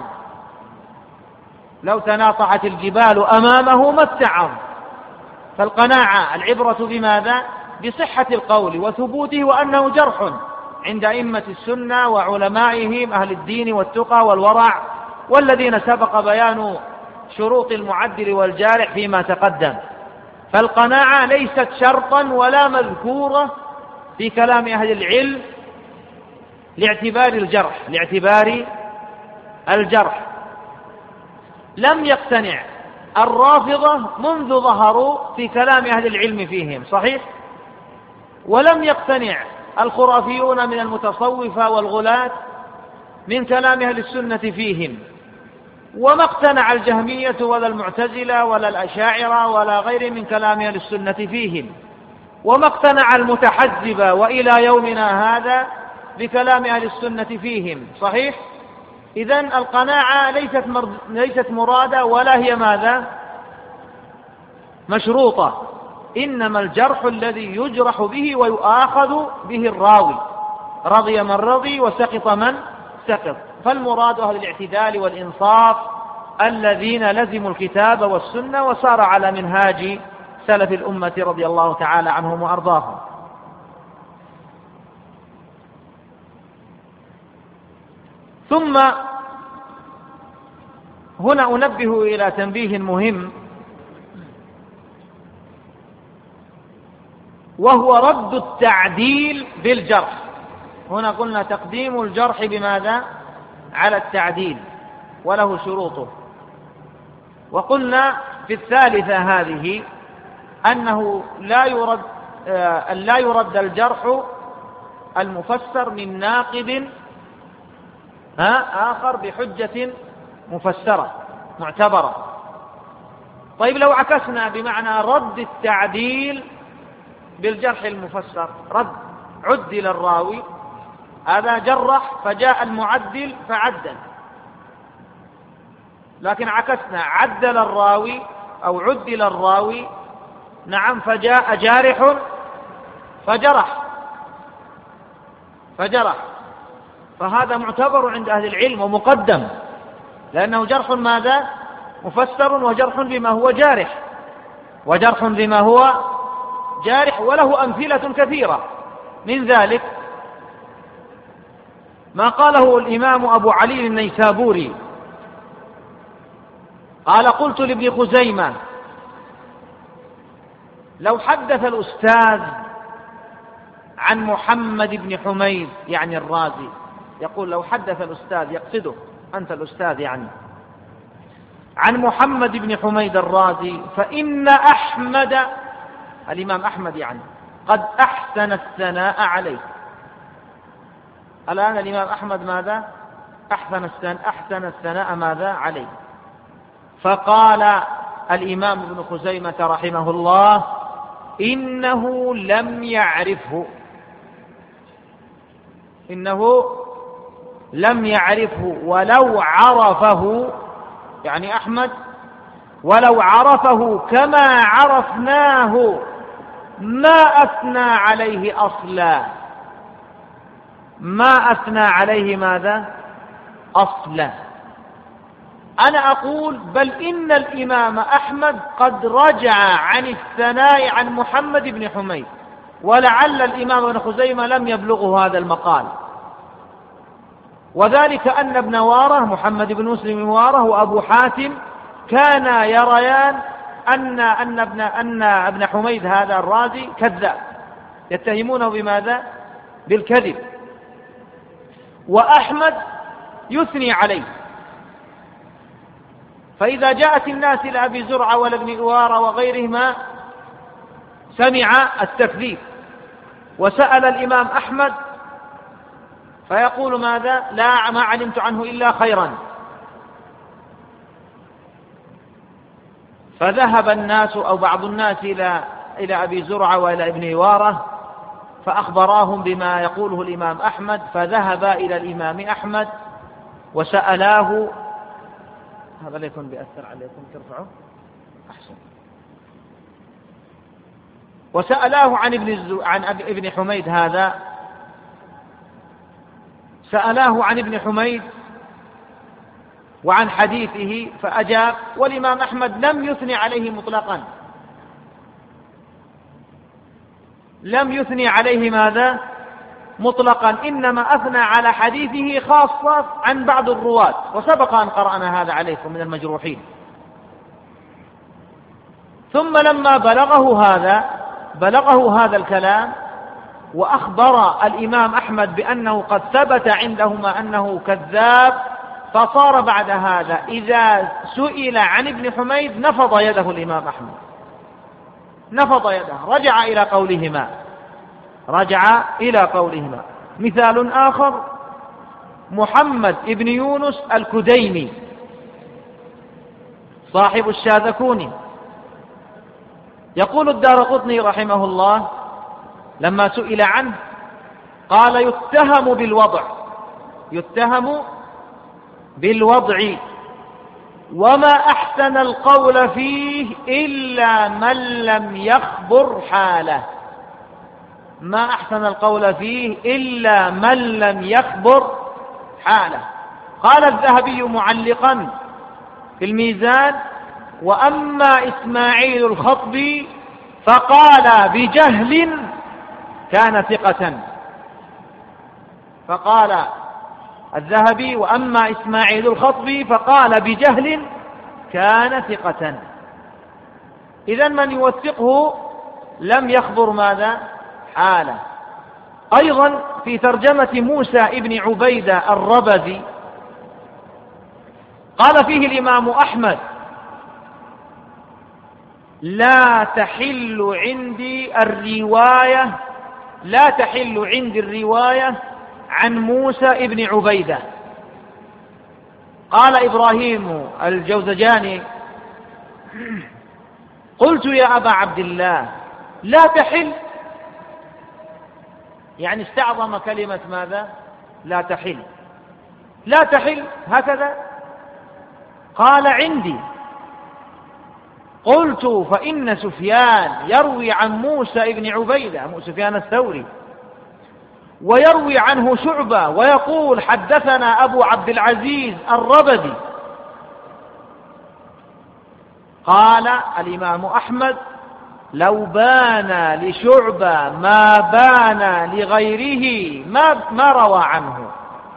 لو تناطحت الجبال أمامه ما اتعظ. فالقناعة العبرة بماذا؟ بصحة القول وثبوته، وأنه جرح عند أئمة السنة وعلمائهم أهل الدين والتقى والورع، والذين سبق بيان شروط المعدل والجارح فيما تقدم. فالقناعة ليست شرطا ولا مذكورة في كلام أهل العلم لاعتبار الجرح لاعتبار الجرح لم يقتنع الرافضة منذ ظهروا في كلام أهل العلم فيهم، صحيح؟ ولم يقتنع الخرافيون من المتصوفة والغلاة من كلام أهل السنة فيهم، وما اقتنع الجهمية ولا المعتزلة ولا الأشاعرة ولا غير من كلام أهل السنة فيهم، وما اقتنع المتحزبة وإلى يومنا هذا بكلام أهل السنة فيهم، صحيح؟ إذن القناعة ليست ليست مرادة ولا هي ماذا؟ مشروطة، إنما الجرح الذي يجرح به ويؤاخذ به الراوي، رضي من رضي وسقط من سقط. فالمراد أهل الاعتدال والإنصاف الذين لزموا الكتاب والسنة وسار على منهاج سلف الأمة رضي الله تعالى عنهم وأرضاهم. ثم هنا أنبه إلى تنبيه مهم، وهو رد التعديل بالجرح. هنا قلنا تقديم الجرح بماذا؟ على التعديل، وله شروطه. وقلنا في الثالثة هذه أنه لا يرد آه لا يرد الجرح المفسر من ناقد آخر بحجة مفسرة معتبرة. طيب لو عكسنا بمعنى رد التعديل بالجرح المفسر، رد عدل الراوي، هذا جرح فجاء المعدل فعدل، لكن عكسنا عدل الراوي أو عدل الراوي، نعم، فجاء جارح فجرح فجرح فهذا معتبر عند أهل العلم ومقدم، لأنه جرح ماذا؟ مفسر، وجرح بما هو جارح وجرح بما هو جارح وله أمثلة كثيرة. من ذلك ما قاله الإمام أبو علي النيسابوري، قال: قلت لابن خزيمة: لو حدث الأستاذ عن محمد بن حميد، يعني الرازي، يقول لو حدث الأستاذ، يقصده أنت الأستاذ يعني، عن محمد بن حميد الرازي، فإن أحمد، الإمام أحمد يعني، قد أحسن الثناء عليه. الآن الإمام أحمد ماذا؟ أحسن الثناء, أحسن الثناء ماذا؟ عليه. فقال الإمام ابن خزيمة رحمه الله: إنه لم يعرفه إنه لم يعرفه ولو عرفه، يعني أحمد، ولو عرفه كما عرفناه ما أثنى عليه أصلا ما أثنى عليه ماذا؟ أصلا. أنا أقول: بل إن الإمام أحمد قد رجع عن الثناء عن محمد بن حميد، ولعل الإمام ابن خزيمة لم يبلغه هذا المقال، وذلك أن ابن واره، محمد بن مسلم واره، وأبو حاتم كانا يريان أن أن ابن أن ابن حميد هذا الرازي كذاب، يتهمونه بماذا؟ بالكذب. وأحمد يثني عليه. فإذا جاءت الناس إلى أبي زرعة ولابن إوارة وغيرهما سمع التكذيب، وسأل الإمام أحمد فيقول ماذا؟ لا، ما علمت عنه إلا خيرا. فذهب الناس أو بعض الناس إلى إلى أبي زرعة وإلى ابن إوارة فأخبراهم بما يقوله الإمام أحمد، فذهب إلى الإمام أحمد وسألاه. هذا لا يكون بيأثر عليكم، ترفعه أحسن. وسألاه عن ابن الزو... عن ابن حميد هذا، سألاه عن ابن حميد وعن حديثه فأجاب، والإمام أحمد لم يثني عليه مطلقا، لم يثني عليه ماذا؟ مطلقا، إنما أثنى على حديثه خاصة عن بعض الرواة، وسبق أن قرأنا هذا عليكم من المجروحين. ثم لما بلغه هذا بلغه هذا الكلام وأخبر الإمام أحمد بأنه قد ثبت عندهما أنه كذاب، فصار بعد هذا إذا سئل عن ابن حميد نفض يده الإمام أحمد، نفض يده، رجع إلى قولهما رجع إلى قولهما. مثال آخر محمد ابن يونس الكديمي صاحب الشاذكوني، يقول الدارقطني رحمه الله لما سئل عنه قال يتهم بالوضع، يتهم بالوضع وما أحسن القول فيه إلا من لم يخبر حاله، ما أحسن القول فيه إلا من لم يخبر حاله. قال الذهبي معلقا في الميزان وأما إسماعيل الخطبي فقال بجهل كان ثقة، فقال الذهبي وأما إسماعيل الخطبي فقال بجهل كان ثقة. إذن من يوثقه لم يخبر ماذا؟ حاله. أيضا في ترجمة موسى ابن عبيدة الربذي قال فيه الإمام أحمد لا تحل عندي الرواية لا تحل عندي الرواية عن موسى ابن عبيدة. قال إبراهيم الجوزجاني قلت يا أبا عبد الله لا تحل، يعني استعظم كلمة ماذا؟ لا تحل، لا تحل هكذا. قال عندي. قلت فإن سفيان يروي عن موسى ابن عبيدة، سفيان الثوري، ويروي عنه شعبة ويقول حدثنا أبو عبد العزيز الربذي. قال الإمام أحمد لو بان لشعبة ما بان لغيره ما, ما روى عنه،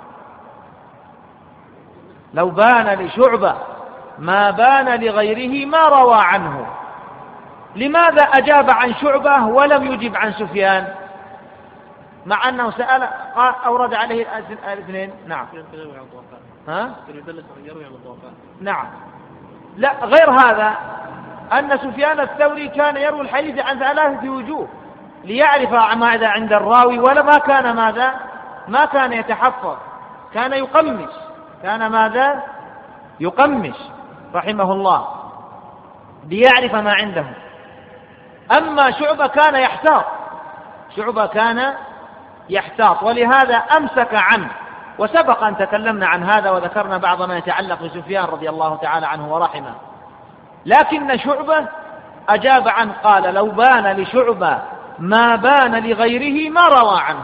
لو بان لشعبة ما بان لغيره ما روى عنه. لماذا أجاب عن شعبة ولم يجب عن سفيان مع أنه سأل أورد عليه الاثنين؟ نعم. ها؟ نعم. لا، غير هذا أن سفيان الثوري كان يروي الحديث عن ثلاثة وجوه ليعرف ماذا عند الراوي، ولا ما كان ماذا؟ ما كان يتحفظ، كان يقمش، كان ماذا؟ يقمش رحمه الله ليعرف ما عنده. أما شعبة كان يحتاط، شعبة كان يحتاط، ولهذا أمسك عنه. وسبق أن تكلمنا عن هذا وذكرنا بعض ما يتعلق بسفيان رضي الله تعالى عنه ورحمه. لكن شعبة أجاب عنه، قال لو بان لشعبة ما بان لغيره ما روى عنه.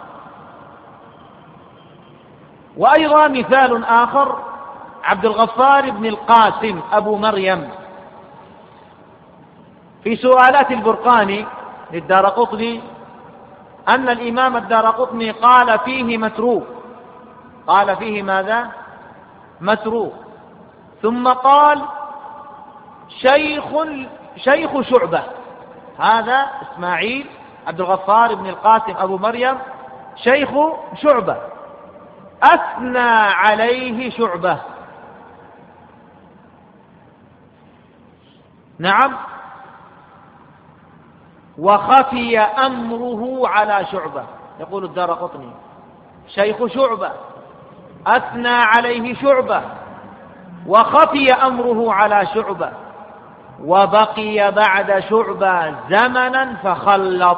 وأيضا مثال آخر عبد الغفار بن القاسم أبو مريم في سؤالات البرقاني للدارقطني أن الإمام الدارقطني قال فيه متروك، قال فيه ماذا؟ متروك. ثم قال شيخ شيخ شعبة، هذا إسماعيل عبد الغفار بن القاسم أبو مريم شيخ شعبة، أثنى عليه شعبة. نعم. وخفي أمره على شعبة، يقول الدارقطني شيخ شعبة أثنى عليه شعبة وخفي أمره على شعبة، وبقي بعد شعبة زمنا فخلط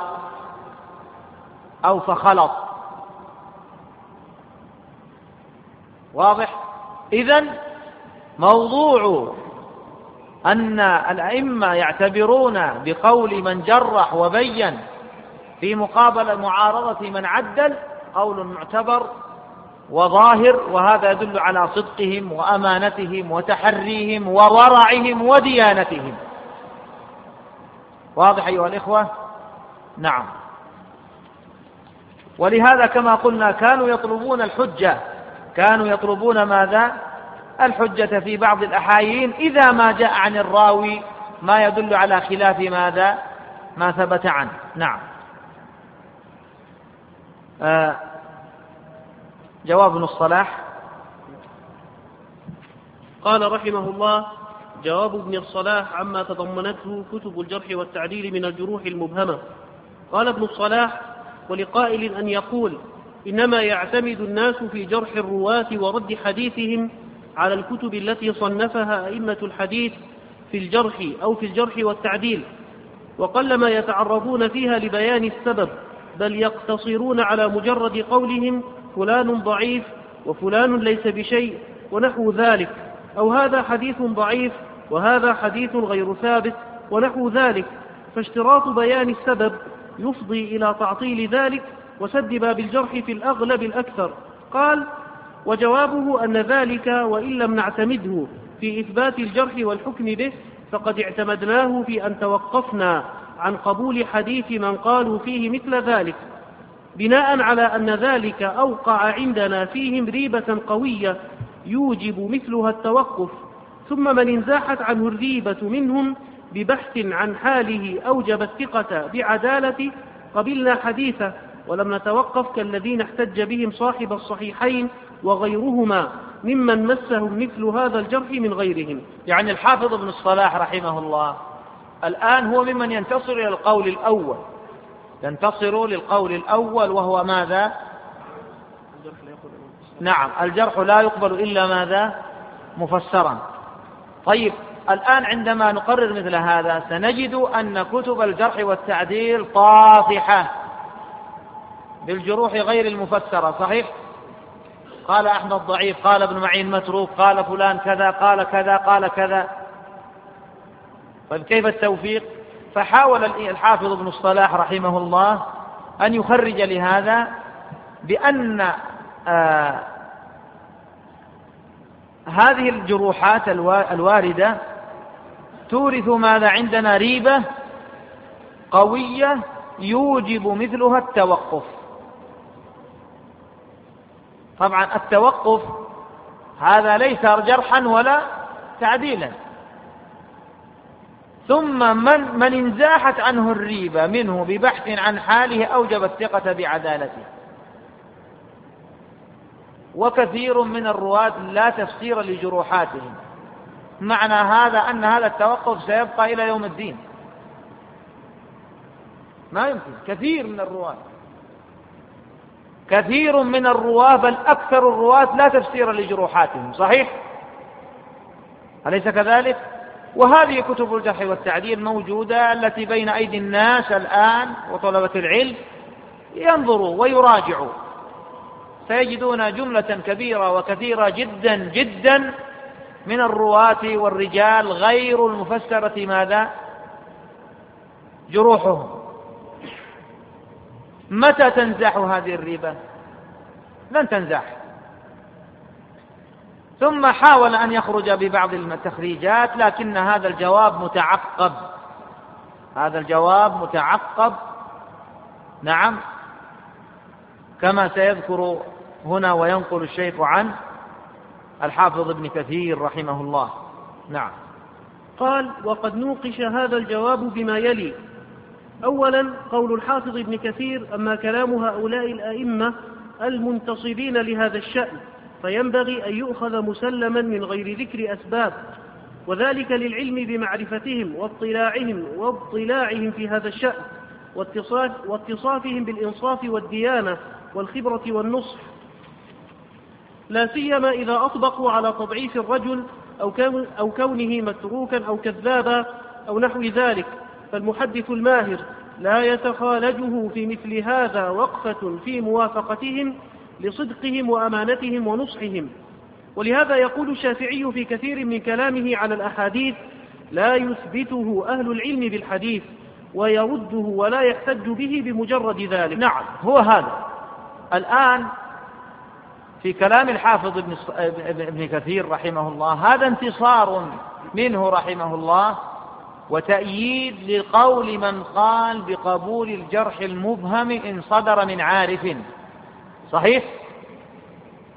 أو فخلط. واضح؟ إذن موضوع أن الأئمة يعتبرون بقول من جرح وبين في مقابل معارضة من عدل قول معتبر وظاهر، وهذا يدل على صدقهم وأمانتهم وتحريهم وورعهم وديانتهم. واضح أيها الإخوة؟ نعم. ولهذا كما قلنا كانوا يطلبون الحجة، كانوا يطلبون ماذا؟ الحجة في بعض الأحايين إذا ما جاء عن الراوي ما يدل على خلاف ماذا ما ثبت عنه. نعم. آه جواب ابن الصلاح. قال رحمه الله: جواب ابن الصلاح عما تضمنته كتب الجرح والتعديل من الجروح المبهمة. قال ابن الصلاح: ولقائل أن يقول إنما يعتمد الناس في جرح الرواة ورد حديثهم على الكتب التي صنفها أئمة الحديث في الجرح أو في الجرح والتعديل، وقلما يتعرضون فيها لبيان السبب، بل يقتصرون على مجرد قولهم فلان ضعيف وفلان ليس بشيء ونحو ذلك، أو هذا حديث ضعيف وهذا حديث غير ثابت ونحو ذلك، فاشتراط بيان السبب يفضي إلى تعطيل ذلك وسد باب الجرح في الأغلب الأكثر. قال: وجوابه أن ذلك وإن لم نعتمده في إثبات الجرح والحكم به فقد اعتمدناه في أن توقفنا عن قبول حديث من قالوا فيه مثل ذلك، بناء على أن ذلك أوقع عندنا فيهم ريبة قوية يوجب مثلها التوقف، ثم من انزاحت عنه الريبة منهم ببحث عن حاله أوجب الثقة بعدالة قبلنا حديثه، ولم نتوقف كالذين احتج بهم صاحب الصحيحين وغيرهما ممن مسهم مثل هذا الجرح من غيرهم. يعني الحافظ ابن الصلاح رحمه الله الآن هو ممن ينتصر إلى القول الأول، ينتصر للقول الأول وهو ماذا؟ نعم، الجرح لا يقبل إلا ماذا؟ مفسرا. طيب، الآن عندما نقرر مثل هذا سنجد أن كتب الجرح والتعديل طافحة بالجروح غير المفسرة، صحيح؟ قال أحمد ضعيف، قال ابن معين متروك، قال فلان كذا، قال كذا، قال كذا. طيب كيف التوفيق؟ فحاول الحافظ ابن الصلاح رحمه الله أن يخرج لهذا بأن آه هذه الجروحات الواردة تورث ماذا عندنا؟ ريبة قوية يوجب مثلها التوقف. طبعا التوقف هذا ليس جرحا ولا تعديلا. ثم من, من انزاحت عنه الريبة منه ببحث عن حاله أوجب الثقة بعدالته. وكثير من الرواة لا تفسير لجروحاتهم، معنى هذا أن هذا التوقف سيبقى إلى يوم الدين، ما يمكن. كثير من الرواة كثير من الرواة بل أكثر الرواة لا تفسير لجروحاتهم، صحيح؟ أليس كذلك؟ وهذه كتب الجرح والتعديل موجودة التي بين أيدي الناس الآن وطلبة العلم ينظروا ويراجعوا، سيجدون جملة كبيرة وكثيرة جدا جدا من الرواة والرجال غير المفسرة ماذا؟ جروحهم. متى تنزح هذه الريبة؟ لن تنزح. ثم حاول أن يخرج ببعض التخريجات، لكن هذا الجواب متعقب، هذا الجواب متعقب نعم، كما سيذكر هنا وينقل الشيخ عن الحافظ ابن كثير رحمه الله. نعم. قال: وقد نوقش هذا الجواب بما يلي: أولا، قول الحافظ ابن كثير: أما كلام هؤلاء الأئمة المنتصبين لهذا الشأن فينبغي أن يؤخذ مسلما من غير ذكر أسباب، وذلك للعلم بمعرفتهم واطلاعهم واطلاعهم في هذا الشأن واتصاف واتصافهم بالإنصاف والديانة والخبرة والنصح، لا سيما إذا أطبقوا على تضعيف الرجل أو, كون أو كونه متروكا أو كذابا أو نحو ذلك، فالمحدث الماهر لا يتخالجه في مثل هذا وقفة في موافقتهم لصدقهم وأمانتهم ونصحهم. ولهذا يقول الشافعي في كثير من كلامه على الأحاديث: لا يثبته أهل العلم بالحديث ويرده ولا يحتج به بمجرد ذلك. نعم، هو هذا الآن في كلام الحافظ ابن كثير رحمه الله، هذا انتصار منه رحمه الله وتأييد لقول من قال بقبول الجرح المبهم إن صدر من عارف، صحيح؟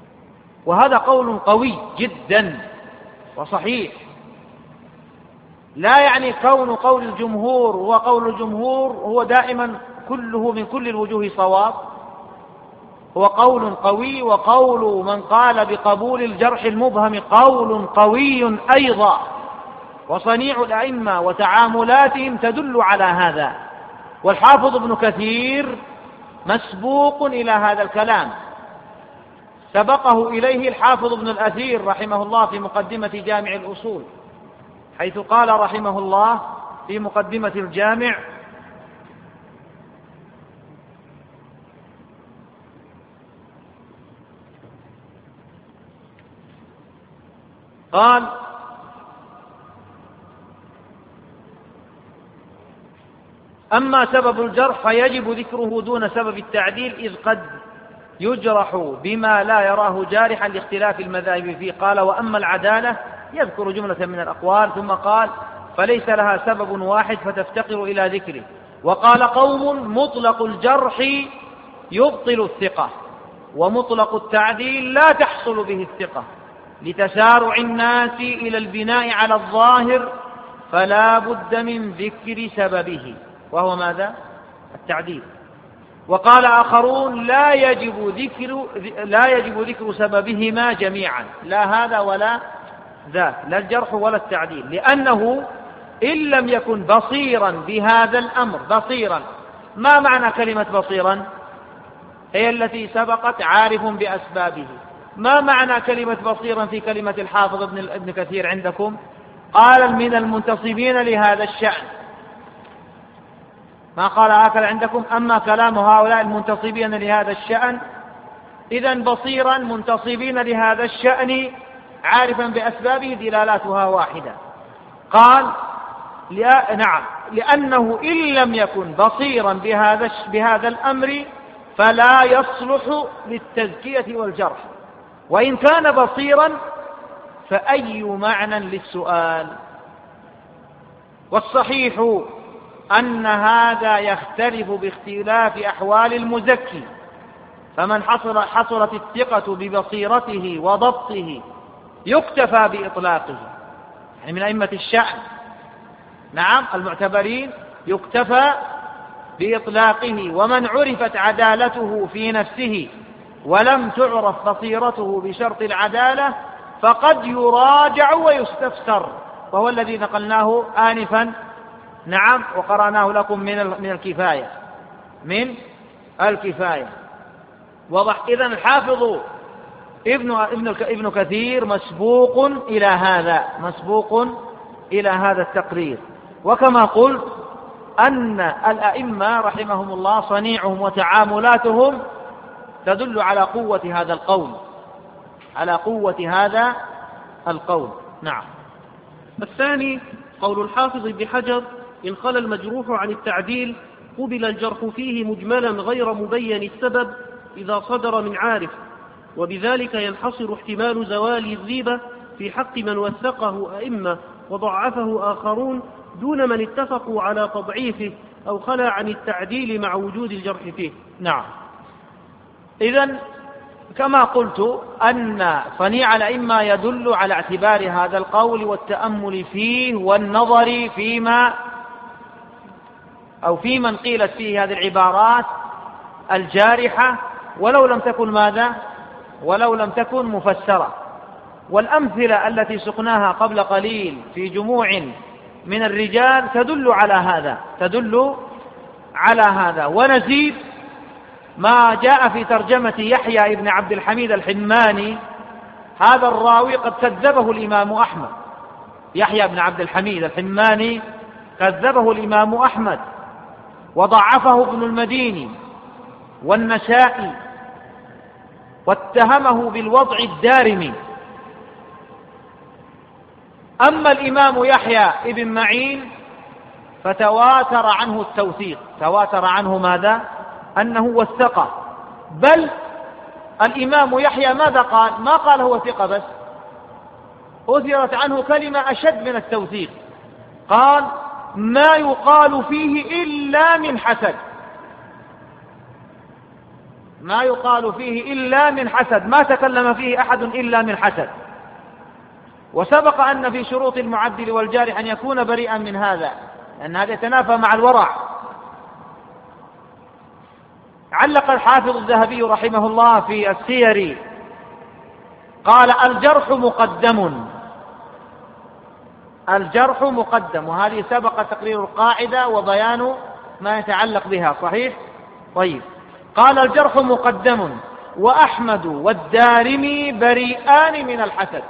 وهذا قول قوي جدا وصحيح، لا يعني كون قول الجمهور هو قول الجمهور هو دائما كله من كل الوجوه صواب، هو قول قوي، وقول من قال بقبول الجرح المبهم قول قوي أيضا، وصنيع الأئمة وتعاملاتهم تدل على هذا. والحافظ ابن كثير مسبوق إلى هذا الكلام، سبقه إليه الحافظ ابن الأثير رحمه الله في مقدمة جامع الأصول، حيث قال رحمه الله في مقدمة الجامع: قال: أما سبب الجرح فيجب ذكره دون سبب التعديل، إذ قد يجرح بما لا يراه جارحا لاختلاف المذاهب فيه. قال: وأما العدالة، يذكر جملة من الأقوال، ثم قال: فليس لها سبب واحد فتفتقر إلى ذكره. وقال قوم: مطلق الجرح يبطل الثقة، ومطلق التعديل لا تحصل به الثقة، لتسارع الناس إلى البناء على الظاهر، فلا بد من ذكر سببه، وهو ماذا؟ التعديل. وقال آخرون: لا يجب ذكر لا يجب ذكر سببهما جميعا، لا هذا ولا ذاك، لا الجرح ولا التعديل، لأنه إن لم يكن بصيرا بهذا الأمر. بصيرا، ما معنى كلمة بصيرا؟ هي التي سبقت عارف بأسبابه. ما معنى كلمة بصيرا في كلمة الحافظ ابن ابن كثير عندكم؟ قال: من المنتصبين لهذا الشأن. ما قال هكذا عندكم؟ أما كلام هؤلاء المنتصبين لهذا الشأن، إذن بصيرا منتصبين لهذا الشأن عارفا بأسبابه دلالاتها واحدة. قال: نعم، لأنه إن لم يكن بصيرا بهذا بهذا الأمر فلا يصلح للتزكية والجرح، وإن كان بصيرا فأي معنى للسؤال؟ والصحيح أن هذا يختلف باختلاف أحوال المزكي، فمن حصل حصلت الثقة ببصيرته وضبطه يكتفى بإطلاقه، يعني من أئمة الشأن، نعم، المعتبرين، يكتفى بإطلاقه. ومن عرفت عدالته في نفسه ولم تعرف بصيرته بشرط العدالة فقد يراجع ويستفسر، وهو الذي نقلناه آنفا، نعم، وقرأناه لكم من من الكفاية من الكفاية واضح. إذن الحافظ ابن ابن ابن كثير مسبوق إلى هذا مسبوق إلى هذا التقرير. وكما قلت أن الأئمة رحمهم الله صنيعهم وتعاملاتهم تدل على قوة هذا القول على قوة هذا القول نعم. الثاني قول الحافظ ابن حجر: إن خلا المجروح عن التعديل قبل الجرح فيه مجملا غير مبين السبب إذا صدر من عارف، وبذلك ينحصر احتمال زوال الريبة في حق من وثقه أئمة وضعفه آخرون دون من اتفقوا على تضعيفه أو خلا عن التعديل مع وجود الجرح فيه. نعم. إذن كما قلت أن صنيع الأئمة يدل على اعتبار هذا القول والتأمل فيه والنظر فيما أو في من قيلت فيه هذه العبارات الجارحة ولو لم تكن ماذا؟ ولو لم تكن مفسرة. والأمثلة التي سقناها قبل قليل في جموع من الرجال تدل على هذا تدل على هذا. ونزيد ما جاء في ترجمة يحيى ابن عبد الحميد الحماني، هذا الراوي قد كذبه الإمام أحمد. يحيى بن عبد الحميد الحماني كذبه الإمام أحمد وضعفه ابن المديني والنسائي واتهمه بالوضع الدارمي. أما الإمام يحيى ابن معين فتواتر عنه التوثيق، تواتر عنه ماذا؟ أنه وثقه. بل الإمام يحيى ماذا قال؟ ما قال هو ثقة بس، أثرت عنه كلمة أشد من التوثيق، قال: ما يقال فيه إلا من حسد، ما يقال فيه إلا من حسد، ما تكلم فيه أحد إلا من حسد. وسبق أن في شروط المعدل والجارح أن يكون بريئا من هذا، لأن هذا يتنافى مع الورع. علق الحافظ الذهبي رحمه الله في السير قال: الجرح مقدم، الجرح مقدم، وهذه سبق تقرير القاعدة وبيان ما يتعلق بها، صحيح؟ طيب، قال: الجرح مقدم وأحمد والدارمي بريئان من الحسد،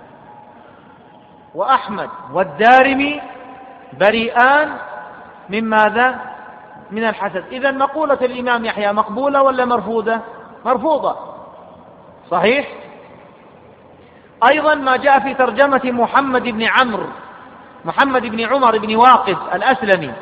وأحمد والدارمي بريئان من ماذا؟ من الحسد. إذن مقولة الإمام يحيى مقبولة ولا مرفوضة؟ مرفوضة، صحيح؟ أيضا ما جاء في ترجمة محمد بن عمرو محمد بن عمر بن واقد الأسلمي،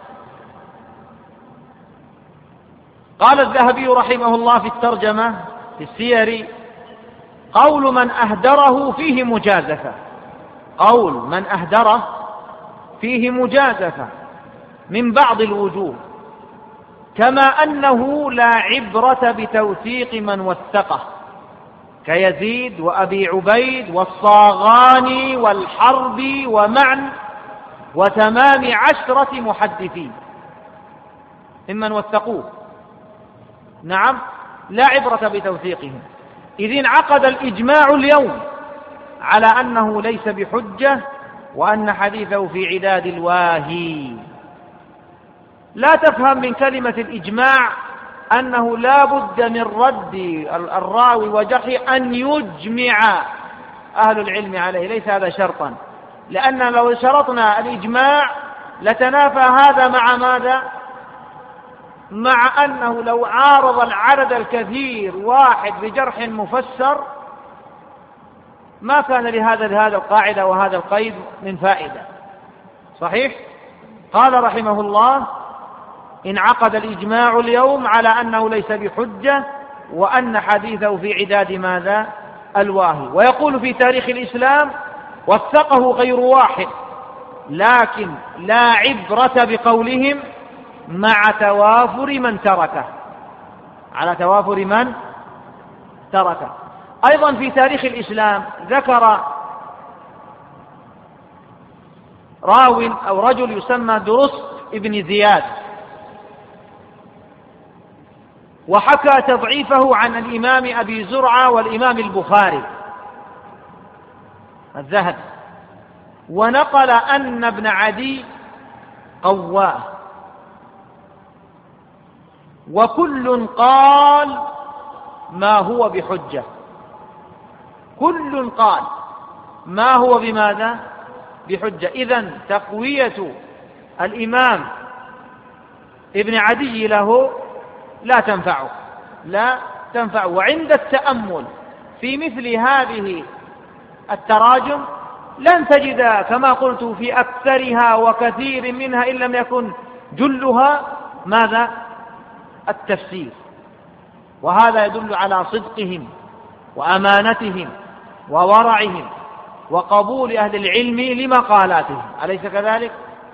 قال الذهبي رحمه الله في الترجمة في السير: قول من أهدره فيه مجازفة، قول من أهدره فيه مجازفة من بعض الوجوه، كما أنه لا عبرة بتوثيق من وثقه كيزيد وأبي عبيد والصاغاني والحربي ومعن وتمام عشرة محدثين ممن وثقوه. نعم، لا عبرة بتوثيقهم، إذ انعقد الإجماع اليوم على أنه ليس بحجة وأن حديثه في عداد الواهي. لا تفهم من كلمة الإجماع أنه لا بد من رد الراوي وجرحه أن يجمع أهل العلم عليه، ليس هذا شرطا، لأن لو شرطنا الإجماع لتنافى هذا مع ماذا؟ مع أنه لو عارض العدد الكثير واحد بجرح مفسر ما كان لهذا لهذا القاعدة وهذا القيد من فائدة، صحيح؟ قال رحمه الله: انعقد الإجماع اليوم على أنه ليس بحجة وأن حديثه في عداد ماذا؟ الواهي. ويقول في تاريخ الإسلام: وثقه غير واحد، لكن لا عبرة بقولهم مع توافر من تركه، على توافر من تركه. أيضا في تاريخ الإسلام ذكر راو أو رجل يسمى درست ابن زياد، وحكى تضعيفه عن الإمام أبي زرعة والإمام البخاري الذهبي، ونقل أن ابن عدي قواه، وكل قال ما هو بحجة، كل قال ما هو بماذا؟ بحجة. إذن تقوية الإمام ابن عدي له لا تنفعه، لا تنفعه. وعند التأمل في مثل هذه التراجم لن تجد كما قلت في أكثرها وكثير منها إن لم يكن جلها ماذا؟ التفسير، وهذا يدل على صدقهم وأمانتهم وورعهم وقبول أهل العلم لمقالاتهم، أليس كذلك؟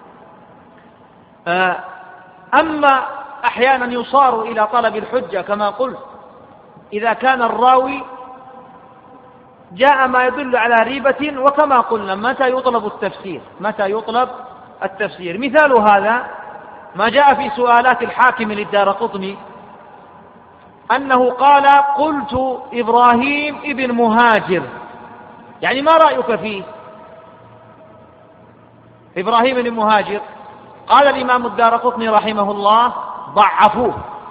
أما أحيانا يصار إلى طلب الحجة كما قلت إذا كان الراوي جاء ما يدل على ريبة، وكما قلنا متى يطلب التفسير؟ متى يطلب التفسير؟ مثال هذا ما جاء في سؤالات الحاكم للدارقطني أنه قال: قلت إبراهيم ابن مهاجر، يعني ما رأيك فيه؟ إبراهيم ابن مهاجر، قال الإمام الدارقطني رحمه الله: ضعفوه،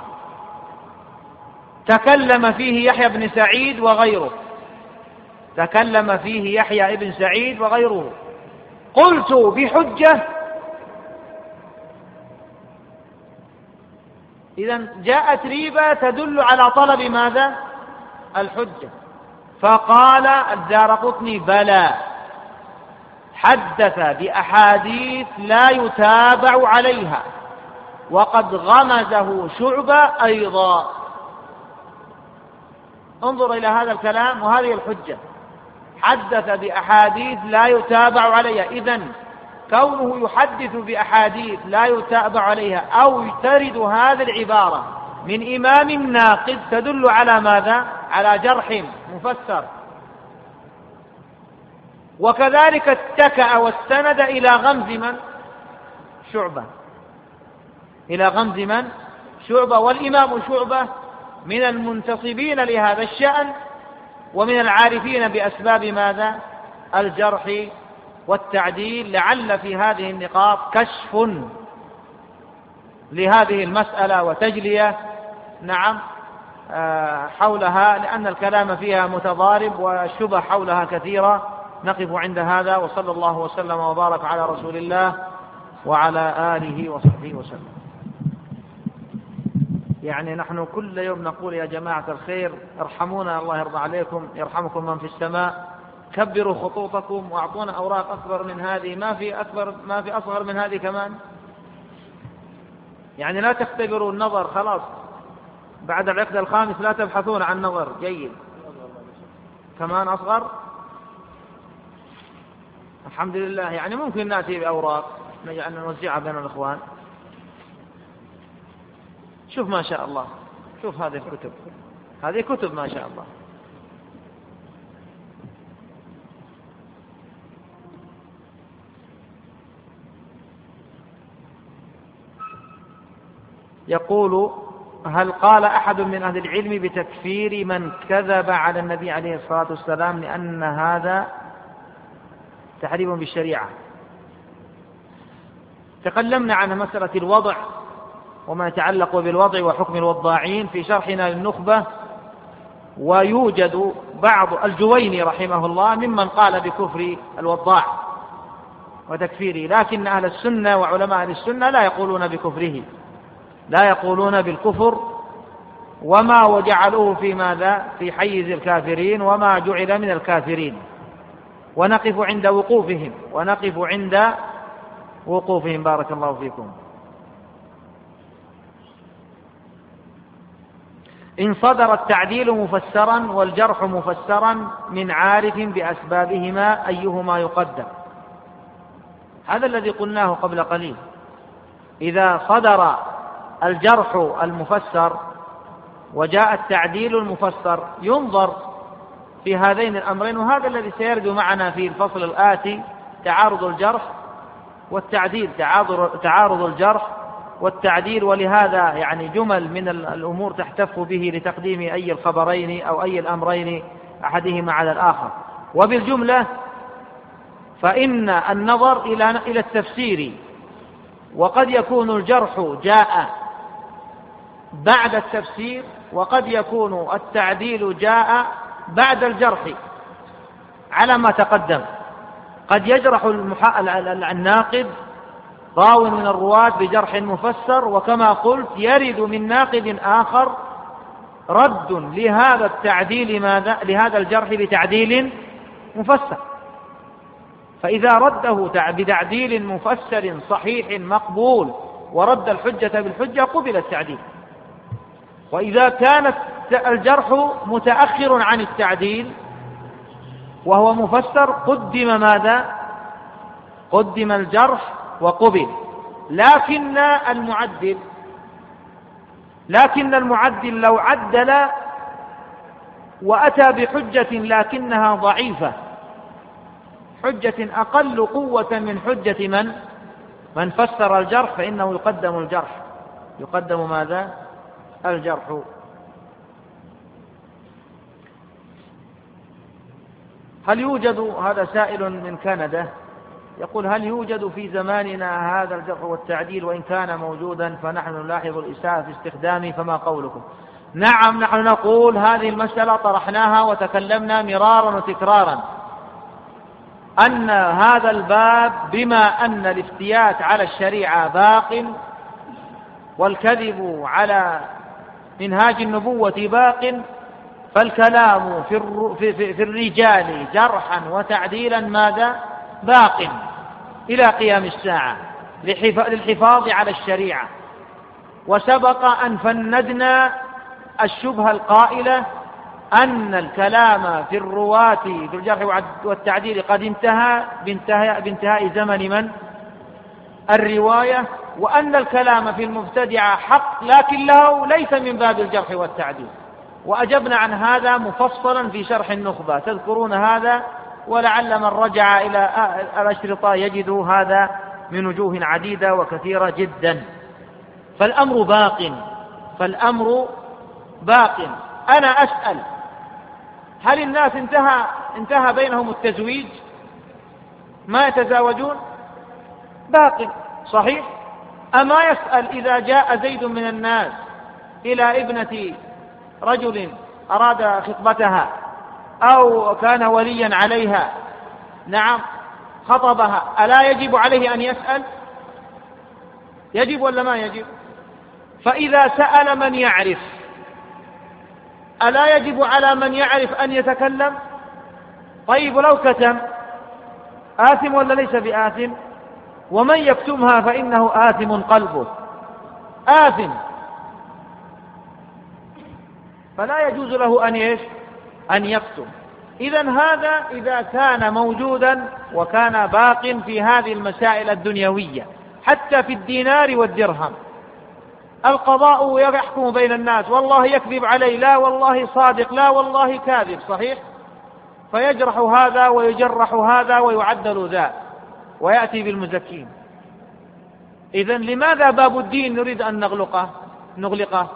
تكلم فيه يحيى بن سعيد وغيره، تكلم فيه يحيى بن سعيد وغيره. قلت: بحجة؟ إذن جاءت ريبة تدل على طلب ماذا؟ الحجة. فقال الدارقطني: بلى، حدث بأحاديث لا يتابع عليها، وقد غمزه شعبة أيضا. انظر إلى هذا الكلام وهذه الحجة، حدث بأحاديث لا يتابع عليها. إذن كونه يحدث بأحاديث لا يتابع عليها أو ترد هذه العبارة من إمام ناقد تدل على ماذا؟ على جرح مفسر. وكذلك اتكأ واستند إلى غمز من؟ شعبة، إلى غمز من؟ شعبة. والإمام شعبة من المنتصبين لهذا الشأن ومن العارفين بأسباب ماذا؟ الجرح والتعديل. لعل في هذه النقاط كشف لهذه المسألة وتجلية نعم حولها، لأن الكلام فيها متضارب والشبه حولها كثيرة. نقف عند هذا، وصلى الله وسلم وبارك على رسول الله وعلى آله وصحبه وسلم. يعني نحن كل يوم نقول يا جماعة الخير ارحمونا، الله يرضى عليكم، يرحمكم من في السماء، كبروا خطوطكم واعطونا أوراق أكبر من هذه، ما في أكبر ما في أصغر من هذه كمان. يعني لا تختبروا النظر خلاص، بعد العقد الخامس لا تبحثون عن نظر جيد، كمان أصغر. الحمد لله. يعني ممكن نأتي بأوراق نجعل نوزعها بين الإخوان. شوف ما شاء الله، شوف هذه الكتب، هذه كتب ما شاء الله. يقول: هل قال أحد من أهل العلم بتكفير من كذب على النبي عليه الصلاة والسلام لأن هذا تحريم بالشريعة؟ تكلمنا عن مسألة الوضع وما يتعلق بالوضع وحكم الوضاعين في شرحنا للنخبة، ويوجد بعض الجويني رحمه الله ممن قال بكفر الوضاع وتكفيره، لكن أهل السنة وعلماء أهل السنة لا يقولون بكفره، لا يقولون بالكفر، وما وجعلوه في ماذا؟ في حيز الكافرين، وما جعل من الكافرين. ونقف عند وقوفهم ونقف عند وقوفهم بارك الله فيكم. إن صدر التعديل مفسرا والجرح مفسرا من عارف بأسبابهما أيهما يقدم؟ هذا الذي قلناه قبل قليل. إذا صدر الجرح المفسر وجاء التعديل المفسر ينظر في هذين الأمرين، وهذا الذي سيرد معنا في الفصل الآتي: تعارض الجرح والتعديل، تعارض الجرح والتعديل. ولهذا يعني جمل من الأمور تحتف به لتقديم أي الخبرين أو أي الأمرين أحدهما على الآخر. وبالجملة فإن النظر إلى إلى التفسير، وقد يكون الجرح جاء بعد التفسير، وقد يكون التعديل جاء بعد الجرح على ما تقدم. قد يجرح الناقد راو من الرواة بجرح مفسر، وكما قلت يرد من ناقد آخر رد لهذا التعديل ماذا؟ لهذا الجرح بتعديل مفسر. فإذا رده بتعديل مفسر صحيح مقبول ورد الحجة بالحجة قبل التعديل. وإذا كان الجرح متأخر عن التعديل وهو مفسر قدم ماذا؟ قدم الجرح وقبل. لكن المعدل لكن المعدل لو عدل وأتى بحجة لكنها ضعيفة، حجة أقل قوة من حجة من من فسر الجرح، فإنه يقدم الجرح يقدم ماذا؟ الجرح. هل يوجد، هذا سائل من كندا يقول: هل يوجد في زماننا هذا الجرح والتعديل؟ وإن كان موجودا فنحن نلاحظ الإساءة في استخدامه، فما قولكم؟ نعم، نحن نقول هذه المسألة طرحناها وتكلمنا مرارا وتكرارا أن هذا الباب بما أن الافتيات على الشريعة باق والكذب على منهاج النبوة باق، فالكلام في, في, في, في الرجال جرحا وتعديلا ماذا؟ باق إلى قيام الساعة للحفاظ على الشريعة. وسبق أن فندنا الشبهة القائلة أن الكلام في الرواة في الجرح والتعديل قد انتهى بانتهاء, بانتهاء زمن من؟ الرواية، وأن الكلام في المبتدعة حق لكن له ليس من باب الجرح والتعديل. وأجبنا عن هذا مفصلا في شرح النخبة، تذكرون هذا ولعل من رجع إلى الأشرطة يجد هذا من وجوه عديدة وكثيرة جدا. فالأمر باق فالأمر باق أنا أسأل: هل الناس انتهى انتهى بينهم التزويج؟ ما يتزاوجون؟ باق صحيح. أما يسأل إذا جاء زيد من الناس إلى ابنة رجل أراد خطبتها أو كان وليا عليها، نعم خطبها، ألا يجب عليه أن يسأل؟ يجب ولا ما يجب؟ فإذا سأل من يعرف، ألا يجب على من يعرف أن يتكلم؟ طيب لو كتم آثم ولا ليس بآثم؟ ومن يكتمها فإنه آثم قلبه، آثم. فلا يجوز له أن يش أن يكتم. إذن هذا إذا كان موجودا وكان باق في هذه المسائل الدنيوية، حتى في الدينار والدرهم القضاء يحكم بين الناس، والله يكذب علي، لا والله صادق، لا والله كاذب، صحيح؟ فيجرح هذا ويجرح هذا ويعدل ذا ويأتي بالمزكين. إذن لماذا باب الدين نريد أن نغلقه نغلقه؟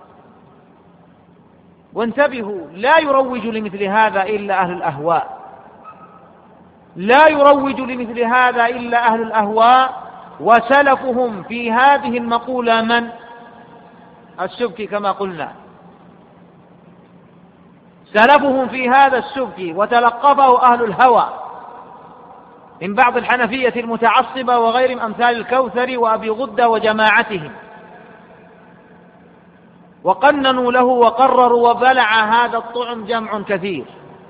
وانتبهوا، لا يروج لمثل هذا إلا أهل الأهواء، لا يروج لمثل هذا إلا أهل الأهواء. وسلفهم في هذه المقولة من؟ السبكي كما قلنا، سلفهم في هذا السبكي، وتلقفه أهل الهوى من بعض الحنفية المتعصبة وغيرهم أمثال الكوثري وأبي غدة وجماعتهم، وقننوا له وقرروا، وبلع هذا الطعم جمع كثير.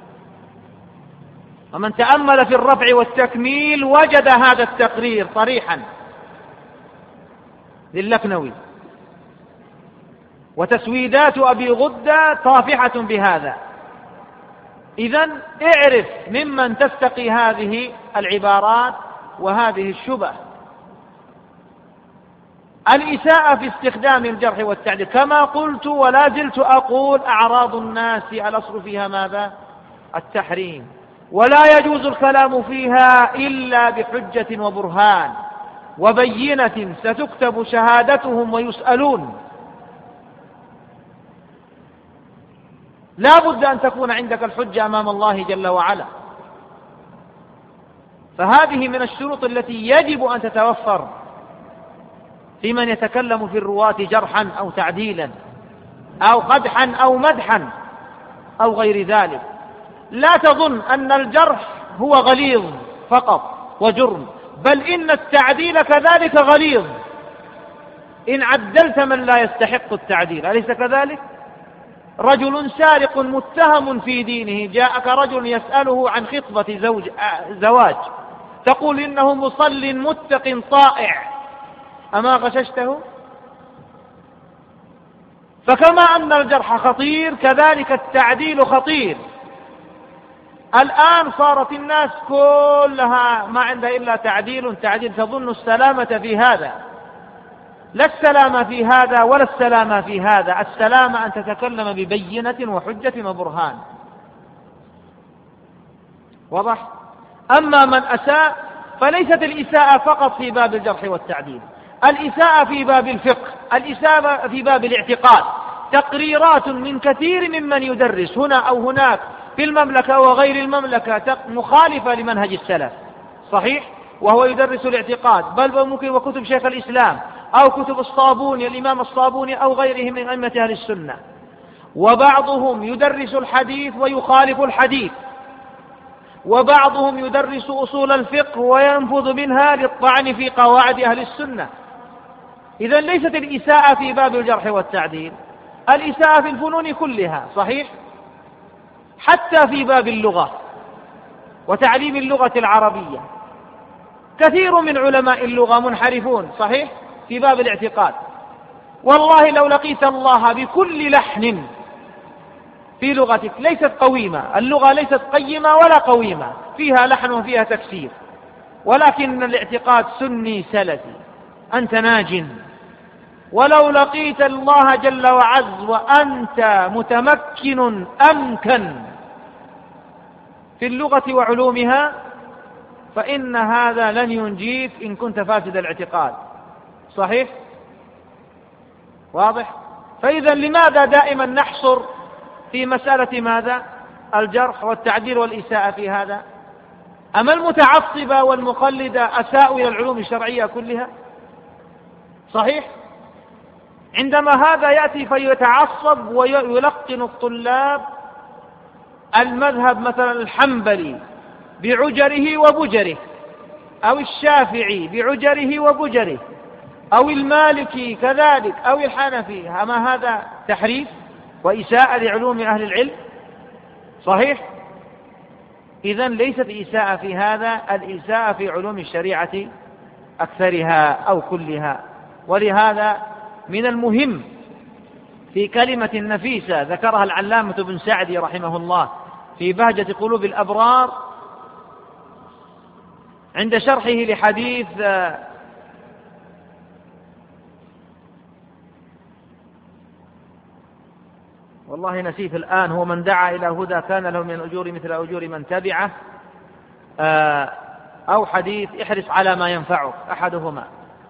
ومن تأمل في الرفع والتكميل وجد هذا التقرير صريحا للكنوي، وتسويدات أبي غدة طافحة بهذا. إذن اعرف ممن تستقي هذه العبارات وهذه الشبه. الإساءة في استخدام الجرح والتعديل كما قلت ولا زلت أقول: أعراض الناس الأصل فيها ماذا؟ التحريم، ولا يجوز الكلام فيها إلا بحجة وبرهان وبينة ستكتب شهادتهم ويسألون. لا بد أن تكون عندك الحجة أمام الله جل وعلا. فهذه من الشروط التي يجب أن تتوفر في من يتكلم في الرواة جرحا أو تعديلا أو قدحا أو مدحا أو غير ذلك. لا تظن أن الجرح هو غليظ فقط وجرم، بل إن التعديل كذلك غليظ إن عدلت من لا يستحق التعديل، أليس كذلك؟ رجل سارق متهم في دينه، جاءك رجل يسأله عن خطبة زوج زواج، تقول إنه مصل متق طائع، أما غششته؟ فكما أن الجرح خطير كذلك التعديل خطير. الآن صارت الناس كلها ما عندها إلا تعديل تعديل، تظن السلامة في هذا. لا السلامة في هذا ولا السلامة في هذا، السلامة أن تتكلم ببينة وحجة وبرهان. واضح؟ أما من أساء فليست الإساءة فقط في باب الجرح والتعديل، الإساءة في باب الفقه، الإساءة في باب الاعتقاد. تقريرات من كثير ممن يدرس هنا أو هناك في المملكة وغير المملكة مخالفة لمنهج السلف، صحيح؟ وهو يدرس الاعتقاد، بل ممكن وكتب شيخ الإسلام أو كتب الصابوني الإمام الصابوني أو غيرهم من أئمة أهل السنة. وبعضهم يدرس الحديث ويخالف الحديث، وبعضهم يدرس أصول الفقه وينفذ منها للطعن في قواعد أهل السنة. إذن ليست الإساءة في باب الجرح والتعديل، الإساءة في الفنون كلها، صحيح؟ حتى في باب اللغة وتعليم اللغة العربية كثير من علماء اللغة منحرفون، صحيح؟ في باب الاعتقاد. والله لو لقيت الله بكل لحن في لغتك ليست قويمة، اللغة ليست قيمة ولا قويمة، فيها لحن وفيها تكسير، ولكن الاعتقاد سني سلفي، أنت ناج. ولو لقيت الله جل وعز وأنت متمكن أمكن في اللغة وعلومها فإن هذا لن ينجيك إن كنت فاسد الاعتقاد. صحيح؟ واضح؟ فإذا لماذا دائما نحصر في مسألة ماذا؟ الجرح والتعديل والإساءة في هذا؟ أما المتعصبة والمقلدة أساءوا إلى العلوم الشرعية كلها؟ صحيح؟ عندما هذا يأتي فيتعصب ويلقن الطلاب المذهب مثلا الحنبلي بعجره وبجره، أو الشافعي بعجره وبجره، أو المالكي كذلك، أو الحنفي، أما هذا تحريف وإساءة لعلوم أهل العلم؟ صحيح؟ إذن ليست إساءة في هذا، الإساءة في علوم الشريعة أكثرها أو كلها. ولهذا من المهم في كلمة نفيسة ذكرها العلامة ابن سعدي رحمه الله في بهجة قلوب الأبرار عند شرحه لحديث والله نسيت الآن، هو من دعا إلى هدى كان له من الأجور مثل أجور من تبعه، أو حديث احرص على ما ينفعك، أحدهما.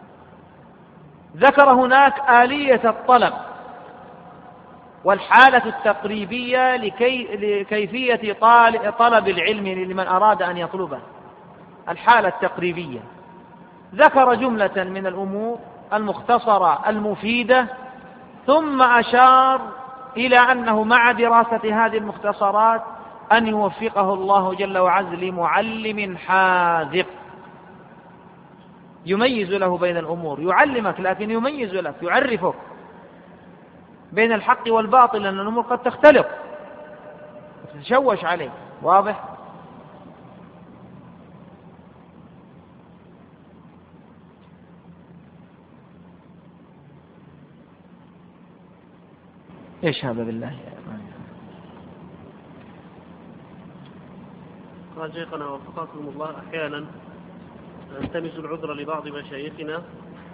ذكر هناك آلية الطلب والحالة التقريبية لكي لكيفية طلب العلم لمن أراد أن يطلبه. الحالة التقريبية ذكر جملة من الأمور المختصرة المفيدة، ثم أشار إلى أنه مع دراسة هذه المختصرات أن يوفقه الله جل وعز لمعلم حاذق يميز له بين الأمور، يعلمك لكن يميز لك، يعرفك بين الحق والباطل، لأن الأمور قد تختلط وتتشوش عليه. واضح؟ ايش هذا بالله؟ قال شيخنا وفقكم الله: أحيانا نلتمس العذر لبعض مشايخنا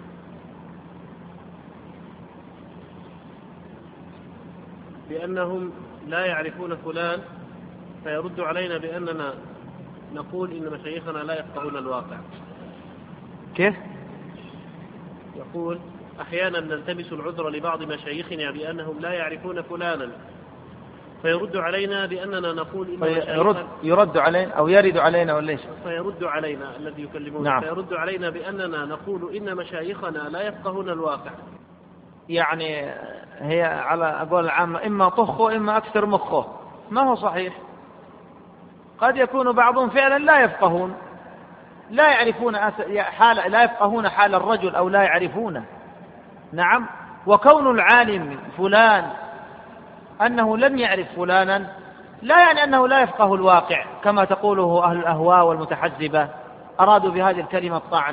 بأنهم لا يعرفون فلان، فيرد علينا بأننا نقول إن مشايخنا لا يفقهون الواقع. كيف؟ يقول: أحيانا نلتمس العذر لبعض مشايخنا بأنهم لا يعرفون فلانا، فيرد علينا بأننا نقول إن يرد, يرد علينا أو يرد علينا ولا إيش؟ فيرد علينا الذي يكلمون. نعم. فيرد علينا بأننا نقول إن مشايخنا لا يفقهون الواقع. يعني هي على أقول العامة إما طخه إما أكثر مخه. ما هو صحيح. قد يكون بعضهم فعلا لا يفقهون، لا يعرفون حال، لا يفقهون حال الرجل أو لا يعرفونه. نعم. وكون العالم فلان أنه لم يعرف فلانا لا يعني أنه لا يفقه الواقع كما تقوله أهل الأهواء والمتحزبة، أرادوا بهذه الكلمة الطعن.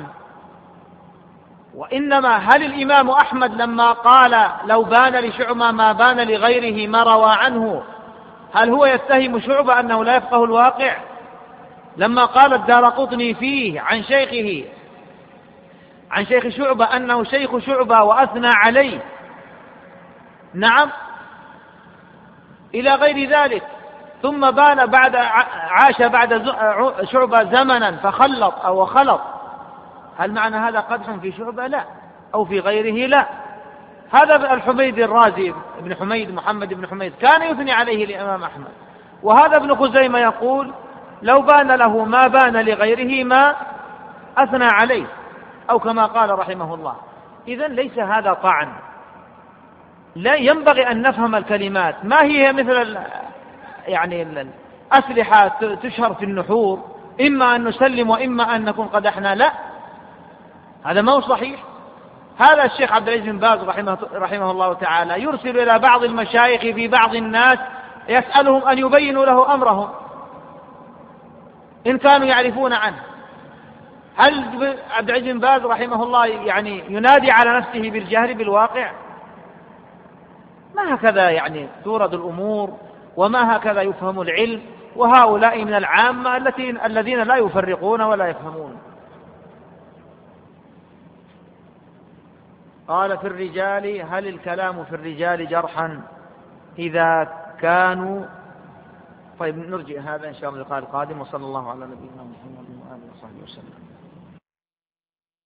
وإنما هل الإمام أحمد لما قال لو بان لشعبة ما بان لغيره ما روى عنه، هل هو يتهم شعبة أنه لا يفقه الواقع؟ لما قال الدارقطني فيه عن شيخه عن شيخ شعبة أنه شيخ شعبة وأثنى عليه، نعم، إلى غير ذلك، ثم بان بعد عاش بعد شعبة زمنا فخلط أو خلط، هل معنى هذا قدح في شعبة؟ لا. أو في غيره؟ لا. هذا الحميد الرازي ابن حميد محمد بن حميد كان يثني عليه الإمام أحمد، وهذا ابن خزيمة يقول لو بان له ما بان لغيره ما أثنى عليه، أو كما قال رحمه الله. إذن ليس هذا طعن. لا ينبغي أن نفهم الكلمات ما هي مثل يعني الأسلحة تشهر في النحور، إما أن نسلم وإما أن نكون قدحنا. لا، هذا ما هو صحيح. هذا الشيخ عبد العزيز بن باز رحمه, رحمه الله تعالى يرسل إلى بعض المشايخ في بعض الناس يسألهم أن يبينوا له أمرهم إن كانوا يعرفون عنه. هل عبد العزيز بن باز رحمه الله يعني ينادي على نفسه بالجهر بالواقع؟ ما هكذا يعني تورد الأمور، وما هكذا يفهم العلم. وهؤلاء من العامة التي الذين لا يفرقون ولا يفهمون. قال في الرجال: هل الكلام في الرجال جرحا إذا كانوا طيب نرجع هذا إن شاء الله اللقاء القادم، وصلى الله على نبينا محمد وآله وصحبه وسلم.